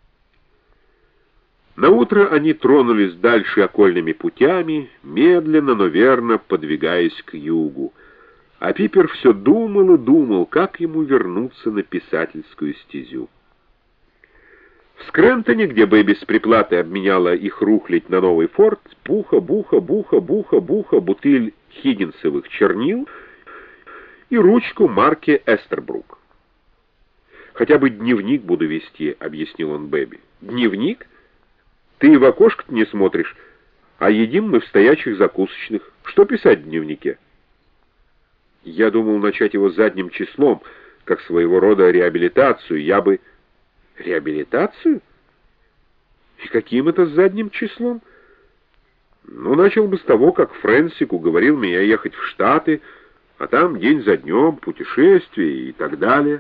Наутро они тронулись дальше окольными путями, медленно, но верно подвигаясь к югу. А Пипер все думал и думал, как ему вернуться на писательскую стезю. В Скрентоне, где Бэби с приплатой обменяла их рухлядь на новый форт, буха, буха, буха, буха, буха, бутыль хиггинсовых чернил и ручку марки Эстербрук. «Хотя бы дневник буду вести», — объяснил он Бэби. «Дневник? Ты и в окошко-то не смотришь, а едим мы в стоячих закусочных. Что писать в дневнике?» «Я думал начать его задним числом, как своего рода реабилитацию. Я бы...» «Реабилитацию? И каким это задним числом?» «Ну, начал бы с того, как Фрэнсик уговорил меня ехать в Штаты, а там день за днем, путешествия и так далее».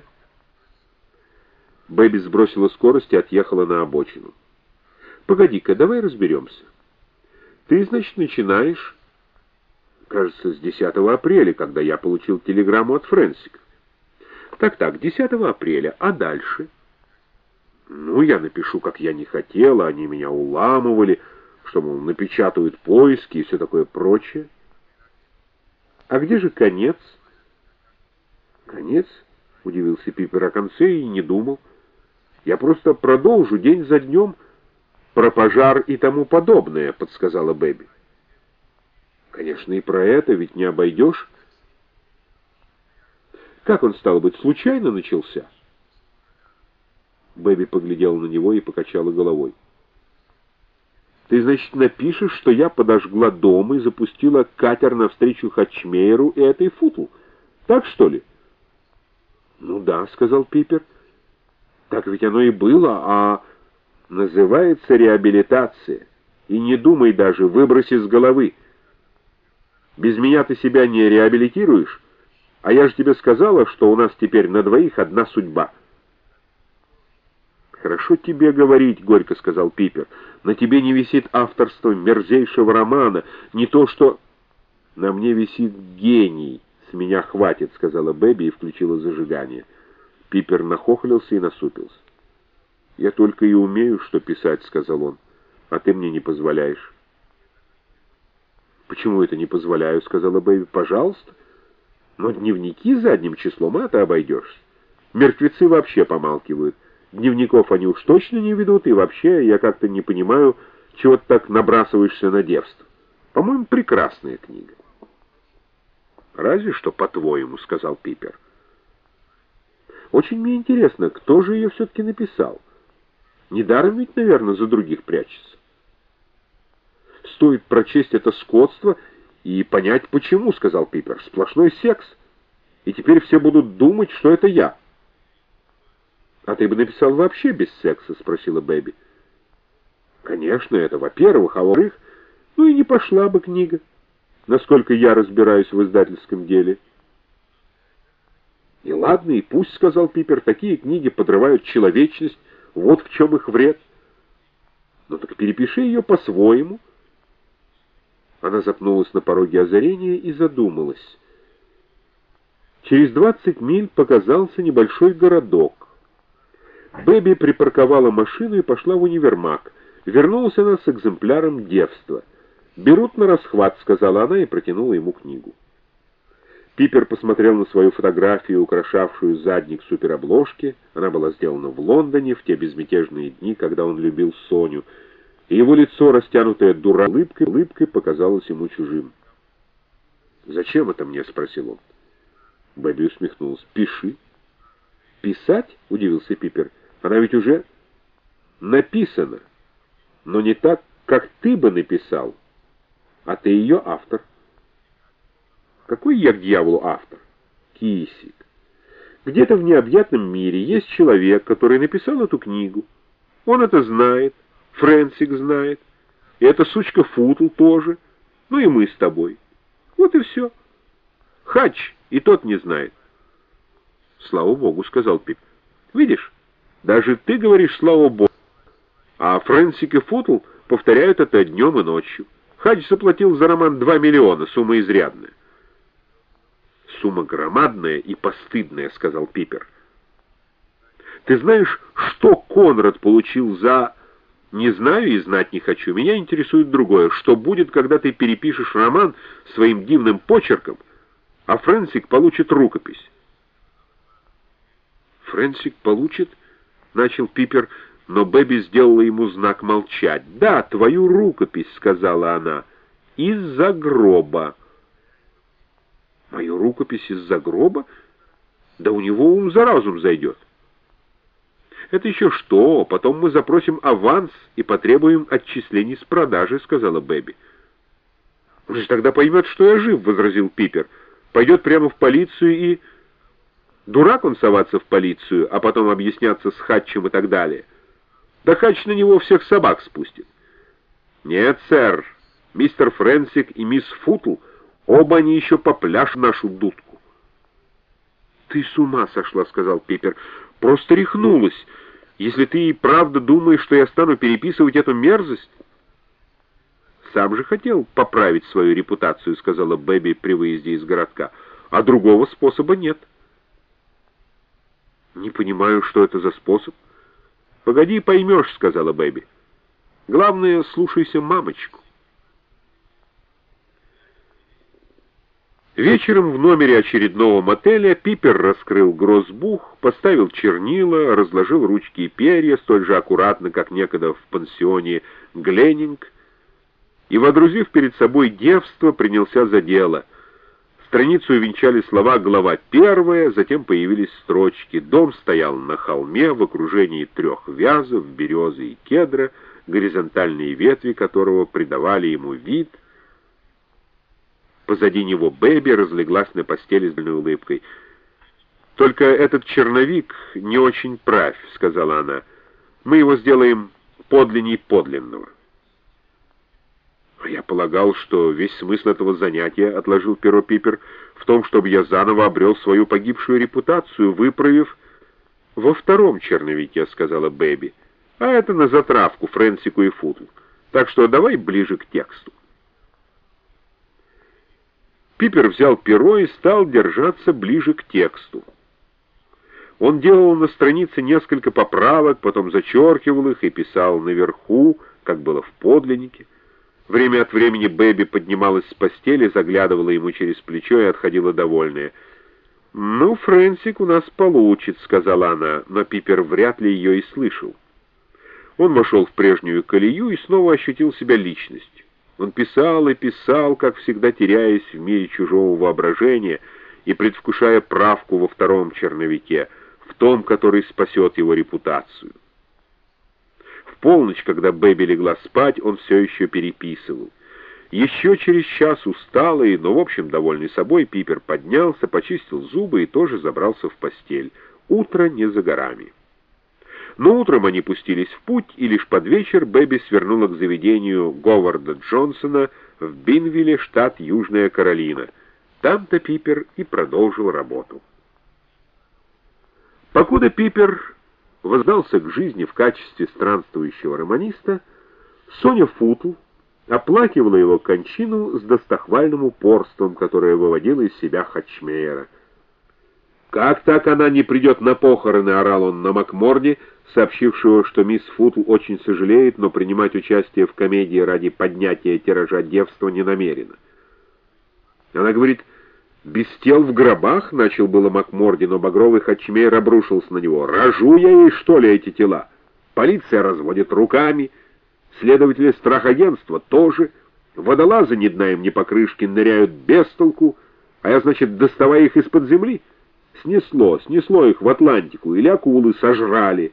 Бэби сбросила скорость и отъехала на обочину. «Погоди-ка, давай разберемся. Ты, значит, начинаешь, кажется, с десятого апреля, когда я получил телеграмму от Фрэнсика. Так-так, десятого апреля, а дальше?» «Ну, я напишу, как я не хотела, они меня уламывали, что, мол, напечатают поиски и все такое прочее». «А где же конец?» «Конец?» — удивился Пипер, о конце и не думал. «Я просто продолжу день за днем про пожар и тому подобное», — подсказала Бэби. «Конечно, и про это ведь не обойдешь». «Как он, стал быть, случайно начался?» Бэби поглядела на него и покачала головой. «Ты, значит, напишешь, что я подожгла дом и запустила катер навстречу Хачмейеру и этой Футл? Так, что ли?» «Ну да», — сказал Пипер. «Так ведь оно и было, а называется реабилитация. И не думай даже, выбрось из головы. Без меня ты себя не реабилитируешь, а я же тебе сказала, что у нас теперь на двоих одна судьба». «Хорошо тебе говорить», — горько сказал Пипер. «На тебе не висит авторство мерзейшего романа, не то что...» «На мне висит гений, с меня хватит», — сказала Бэби и включила зажигание. Пипер нахохлился и насупился. «Я только и умею, что писать», — сказал он, — «а ты мне не позволяешь». «Почему это не позволяю?» — сказала Бэби. «Пожалуйста. Но дневники задним числом, а ты обойдешься. Мертвецы вообще помалкивают. Дневников они уж точно не ведут, и вообще я как-то не понимаю, чего ты так набрасываешься на девство. По-моему, прекрасная книга». «Разве что по-твоему», — сказал Пипер. «Очень мне интересно, кто же ее все-таки написал? Недаром ведь, наверное, за других прячется. Стоит прочесть это скотство и понять, почему», — сказал Пипер. «Сплошной секс. И теперь все будут думать, что это я». «А ты бы написал вообще без секса?» — спросила Бэби. «Конечно, это во-первых, а во-вторых, ну и не пошла бы книга, насколько я разбираюсь в издательском деле». «И ладно, и пусть», — сказал Пипер, — «такие книги подрывают человечность, вот в чем их вред. Ну так перепиши ее по-своему». Она запнулась на пороге озарения и задумалась. Через двадцать миль показался небольшой городок. Бэби припарковала машину и пошла в универмаг. Вернулась она с экземпляром «Девства». «Берут на расхват», — сказала она и протянула ему книгу. Пипер посмотрел на свою фотографию, украшавшую задник суперобложки. Она была сделана в Лондоне в те безмятежные дни, когда он любил Соню, и его лицо, растянутое дура улыбкой, улыбкой, показалось ему чужим. «Зачем это мне?» — спросил он. Бэби усмехнулась. «Пиши». «Писать?» — удивился Пипер. «Она ведь уже написана, но не так, как ты бы написал, а ты ее автор». «Какой я к дьяволу автор?» «Кисик. Где-то в необъятном мире есть человек, который написал эту книгу. Он это знает, Фрэнсик знает, и эта сучка Футл тоже, ну и мы с тобой. Вот и все. Хач и тот не знает». «Слава Богу», — сказал Пип. «Видишь, даже ты говоришь «слава Богу», а Фрэнсик и Футл повторяют это днем и ночью. Хач заплатил за роман два миллиона, сумма изрядная». «Сумма громадная и постыдная», — сказал Пипер. «Ты знаешь, что Конрад получил за... Не знаю и знать не хочу. Меня интересует другое. Что будет, когда ты перепишешь роман своим дивным почерком, а Фрэнсик получит рукопись?» «Фрэнсик получит?» — начал Пипер, но Бэби сделала ему знак молчать. «Да, твою рукопись», — сказала она, — «из-за гроба». «Мою рукопись из-за гроба? Да у него ум за разум зайдет». «Это еще что? Потом мы запросим аванс и потребуем отчислений с продажи», — сказала Бэби. «Он же тогда поймет, что я жив», — возразил Пипер. «Пойдет прямо в полицию и...» «Дурак он соваться в полицию, а потом объясняться с Хатчем и так далее. Да Хатч на него всех собак спустит». «Нет, сэр, мистер Фрэнсик и мисс Футл, оба они еще попляшут нашу дудку». «Ты с ума сошла», — сказал Пипер. «Просто рехнулась, если ты и правда думаешь, что я стану переписывать эту мерзость». «Сам же хотел поправить свою репутацию», — сказала Бэби при выезде из городка. «А другого способа нет». «Не понимаю, что это за способ». «Погоди, поймешь», — сказала Бэби. «Главное, слушайся мамочку». Вечером в номере очередного мотеля Пипер раскрыл гроссбух, поставил чернила, разложил ручки и перья столь же аккуратно, как некогда в пансионе Гленнинг, и, водрузив перед собой девство, принялся за дело. Страницу увенчали слова «Глава первая», затем появились строчки. Дом стоял на холме в окружении трех вязов, березы и кедра, горизонтальные ветви которого придавали ему вид. Позади него Бэби разлеглась на постели с больной улыбкой. «Только этот черновик не очень правь», — сказала она. «Мы его сделаем подлинней подлинного». «А я полагал, что весь смысл этого занятия, — отложил перо Пипер, — в том, чтобы я заново обрел свою погибшую репутацию, выправив...» «Во втором черновике», — сказала Бэби. «А это на затравку Фрэнсику и Футл. Так что давай ближе к тексту». Пипер взял перо и стал держаться ближе к тексту. Он делал на странице несколько поправок, потом зачеркивал их и писал наверху, как было в подлиннике. Время от времени Бэби поднималась с постели, заглядывала ему через плечо и отходила довольная. «Ну, Фрэнсик у нас получит», — сказала она, но Пипер вряд ли ее и слышал. Он вошел в прежнюю колею и снова ощутил себя личностью. Он писал и писал, как всегда теряясь в мире чужого воображения и предвкушая правку во втором черновике, в том, который спасет его репутацию. В полночь, когда Бэби легла спать, он все еще переписывал. Еще через час усталый, но в общем довольный собой, Пипер поднялся, почистил зубы и тоже забрался в постель. Утро не за горами. Но утром они пустились в путь, и лишь под вечер Бэби свернула к заведению Говарда Джонсона в Бинвилле, штат Южная Каролина. Там-то Пипер и продолжил работу. Покуда Пипер воздался к жизни в качестве странствующего романиста, Соня Футл оплакивала его кончину с достохвальным упорством, которое выводило из себя Хатчмейера. «Как так она не придет на похороны?» — орал он на Макморди, сообщившего, что мисс Футл очень сожалеет, но принимать участие в комедии ради поднятия тиража девства не намерена. Она говорит: «Без тел в гробах?» — начал было Макморди, но багровый Хатчмейр обрушился на него. «Рожу я ей, что ли, эти тела? Полиция разводит руками, следователи страхагентства тоже, водолазы ни дна им ни покрышки ныряют без толку, а я, значит, доставая их из-под земли? Снесло, снесло их в Атлантику, или акулы сожрали».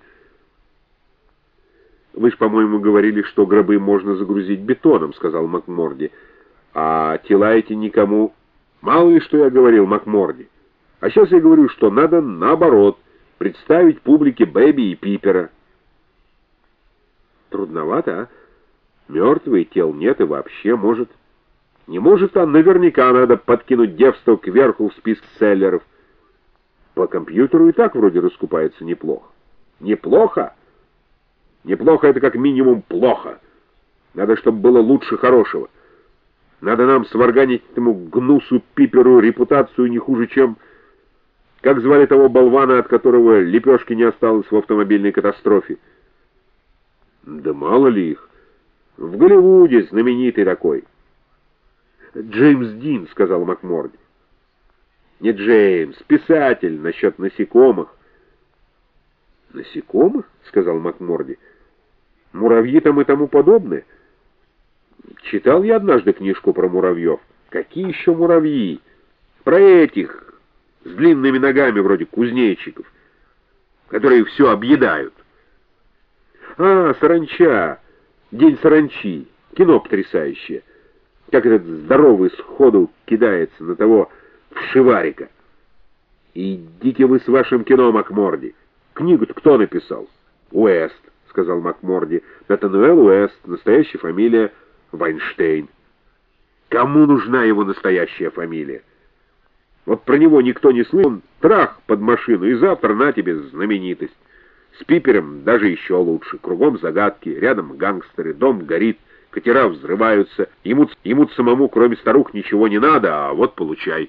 «Вы ж, по-моему, говорили, что гробы можно загрузить бетоном», — сказал Макморди, «а тела эти никому...» «Мало ли, что я говорил, Макморди. А сейчас я говорю, что надо, наоборот, представить публике Бэби и Пипера». «Трудновато, а? Мертвые тел нет и вообще, может...» «Не может, а наверняка надо подкинуть девство кверху в список селлеров. По компьютеру и так вроде раскупается неплохо». «Неплохо? Неплохо — это как минимум плохо. Надо, чтобы было лучше хорошего. Надо нам сварганить этому гнусу Пиперу репутацию не хуже, чем... Как звали того болвана, от которого лепешки не осталось в автомобильной катастрофе?» «Да мало ли их. В Голливуде знаменитый такой». «Джеймс Дин», — сказал Макморди. «Не Джеймс, писатель насчет насекомых». «Насекомых?» — сказал Макморди. «Муравьи там и тому подобное. Читал я однажды книжку про муравьев». «Какие еще муравьи? Про этих, с длинными ногами, вроде кузнечиков, которые все объедают». «А, саранча, День саранчи, кино потрясающее. Как этот здоровый сходу кидается на того вшиварика». «Идите вы с вашим кино, Макморди. Книгу-то кто написал?» «Уэст», — сказал Макморди. «Натануэл Уэст, настоящая фамилия Вайнштейн». «Кому нужна его настоящая фамилия? Вот про него никто не слышал, он трах под машину, и завтра на тебе знаменитость. С Пипером даже еще лучше. Кругом загадки, рядом гангстеры, дом горит, катера взрываются. Ему, ему самому, кроме старух, ничего не надо, а вот получай».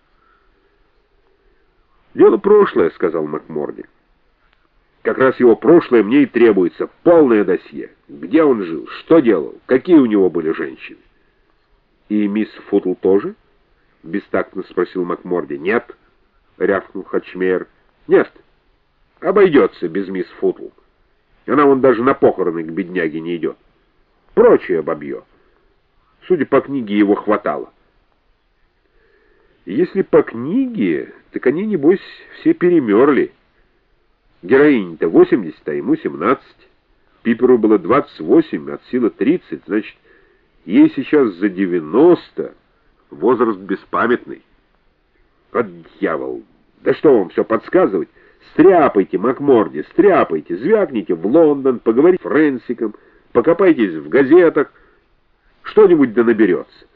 «Дело прошлое», — сказал Макморди. «Как раз его прошлое мне и требуется, полное досье. Где он жил, что делал, какие у него были женщины». «И мисс Футл тоже?» — бестактно спросил Макморди. «Нет», — рявкнул Хатчмейр. «Нет, обойдется без мисс Футл. Она вон даже на похороны к бедняге не идет. Прочее бабье. Судя по книге, его хватало». «Если по книге, так они, небось, все перемерли. Героине-то восемьдесят, а ему семнадцать. Пиперу было двадцать восемь, от силы тридцать, значит, ей сейчас за девяносто, возраст беспамятный». «Вот дьявол! Да что вам все подсказывать? Стряпайте, Макморди, стряпайте, звякните в Лондон, поговорите с Фрэнсиком, покопайтесь в газетах, что-нибудь да наберется».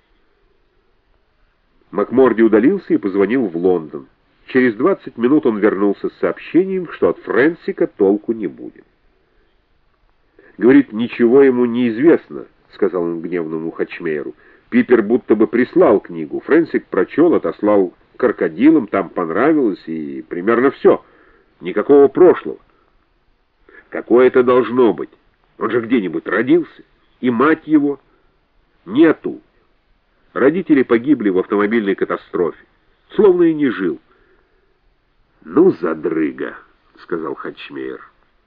Макморди удалился и позвонил в Лондон. Через двадцать минут он вернулся с сообщением, что от Фрэнсика толку не будет. «Говорит, ничего ему не известно», — сказал он гневному Хатчмейру. «Пипер будто бы прислал книгу. Фрэнсик прочел, отослал крокодилам, там понравилось, и примерно все. Никакого прошлого». «Какое это должно быть? Он же где-нибудь родился. И мать его нету. Родители погибли в автомобильной катастрофе. Словно и не жил». «Ну, задрыга», — сказал Хатчмейр.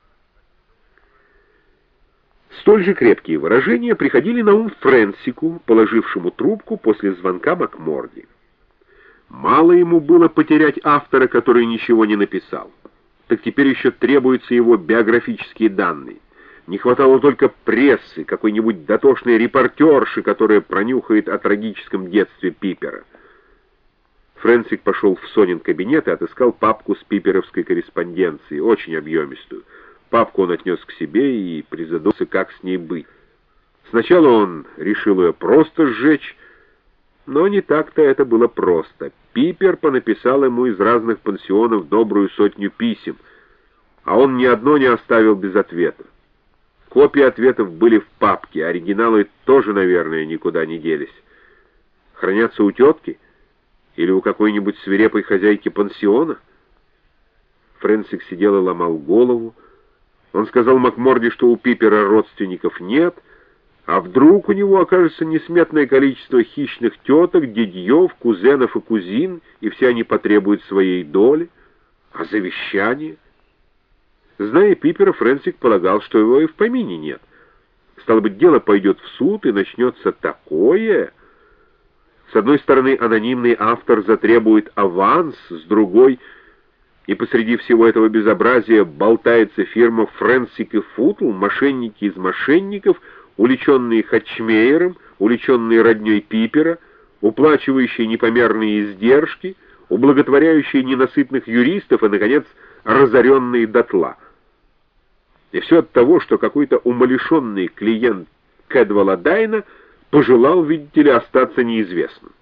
Столь же крепкие выражения приходили на ум Фрэнсику, положившему трубку после звонка Макморди. Мало ему было потерять автора, который ничего не написал. Так теперь еще требуются его биографические данные. Не хватало только прессы, какой-нибудь дотошной репортерши, которая пронюхает о трагическом детстве Пипера. Фрэнсик пошел в Сонин кабинет и отыскал папку с пиперовской корреспонденцией, очень объемистую. Папку он отнес к себе и призадумался, как с ней быть. Сначала он решил ее просто сжечь, но не так-то это было просто. Пипер понаписал ему из разных пансионов добрую сотню писем, а он ни одно не оставил без ответа. Копии ответов были в папке, оригиналы тоже, наверное, никуда не делись. Хранятся у тетки? Или у какой-нибудь свирепой хозяйки пансиона? Фрэнсик сидел и ломал голову. Он сказал Макморди, что у Пипера родственников нет, а вдруг у него окажется несметное количество хищных теток, дядьев, кузенов и кузин, и все они потребуют своей доли. А завещание? Зная Пипера, Фрэнсик полагал, что его и в помине нет. Стало быть, дело пойдет в суд, и начнется такое. С одной стороны, анонимный автор затребует аванс, с другой, и посреди всего этого безобразия болтается фирма Фрэнсик и Футл, мошенники из мошенников, уличенные Хатчмейером, уличенные родней Пипера, уплачивающие непомерные издержки, ублаготворяющие ненасытных юристов и, наконец, разоренные дотла. И все от того, что какой-то умалишенный клиент Кэдвала Дайна пожелал, видите ли, остаться неизвестным.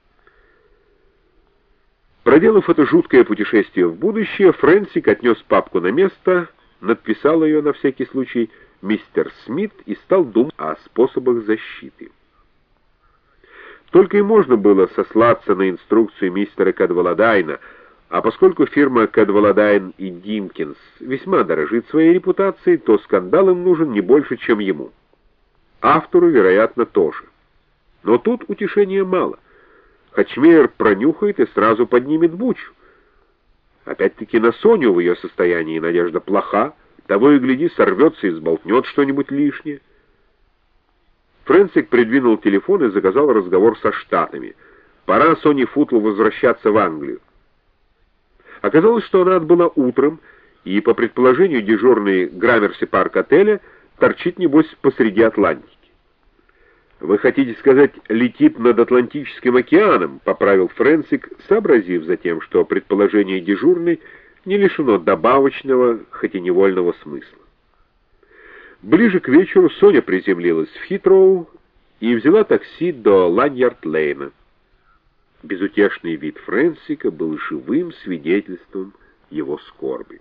Проделав это жуткое путешествие в будущее, Фрэнсик отнес папку на место, надписал ее на всякий случай «Мистер Смит» и стал думать о способах защиты. Только и можно было сослаться на инструкцию мистера Кэдвала Дайна, а поскольку фирма Кэдвала Дайн и Димкинс весьма дорожит своей репутацией, то скандал им нужен не больше, чем ему. Автору, вероятно, тоже. Но тут утешения мало. Хатчмейер пронюхает и сразу поднимет бучу. Опять-таки на Соню в ее состоянии надежда плоха, того и гляди сорвется и сболтнет что-нибудь лишнее. Фрэнсик придвинул телефон и заказал разговор со Штатами. Пора Соне Футл возвращаться в Англию. Оказалось, что она отбыла утром, и, по предположению дежурной Граммерси-парк-отеля, торчит, небось, посреди Атлантики. «Вы хотите сказать, летит над Атлантическим океаном?» — поправил Фрэнсик, сообразив затем, что предположение дежурной не лишено добавочного, хоть и невольного смысла. Ближе к вечеру Соня приземлилась в Хитроу и взяла такси до Ланьярд-Лейна. Безутешный вид Фрэнсика был живым свидетельством его скорби.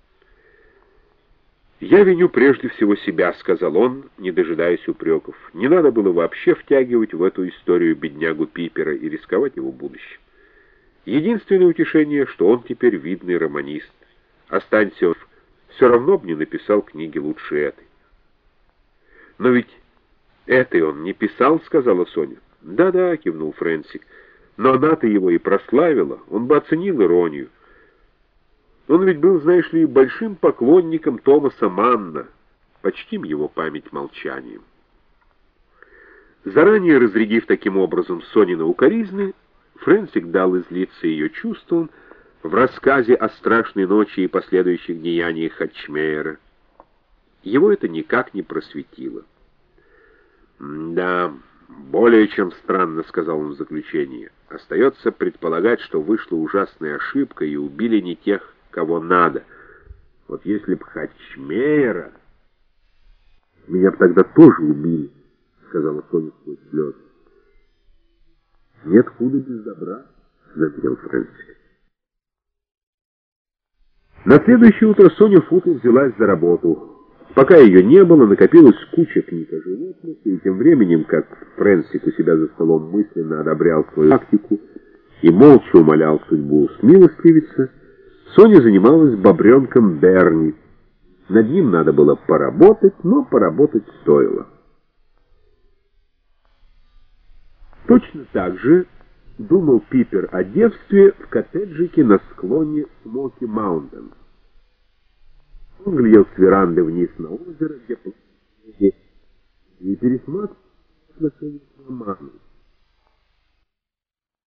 «Я виню прежде всего себя», — сказал он, не дожидаясь упреков. «Не надо было вообще втягивать в эту историю беднягу Пипера и рисковать его будущим. Единственное утешение, что он теперь видный романист. Останься он, все равно бы не написал книги лучше этой». «Но ведь этой он не писал», — сказала Соня. «Да-да», — кивнул Фрэнсик. «Но она-то его и прославила, он бы оценил иронию. Он ведь был, знаешь ли, большим поклонником Томаса Манна. Почтим его память молчанием». Заранее разрядив таким образом Сонины укоризны, Фрэнсик дал излиться ее чувствам в рассказе о страшной ночи и последующих деяниях Хатчмейера. Его это никак не просветило. «Да, более чем странно», — сказал он в заключении. «Остается предполагать, что вышла ужасная ошибка, и убили не тех, кого надо. Вот если б Хатчмейера...» «Меня б тогда тоже убили», — сказала Соня сквозь слезы. «Нет худа без добра», — заметил Фрэнсик. На следующее утро Соня Футл взялась за работу. Пока ее не было, накопилась куча книг о животных, и тем временем, как Фрэнсик у себя за столом мысленно одобрял свою тактику и молча умолял судьбу смилостивиться, Соня занималась бобренком Берни. Над ним надо было поработать, но поработать стоило. Точно так же думал Пипер о девстве в коттеджике на склоне Смоки Маунтин. Он глядел с веранды вниз на озеро, где и пересматривал отношения к роману.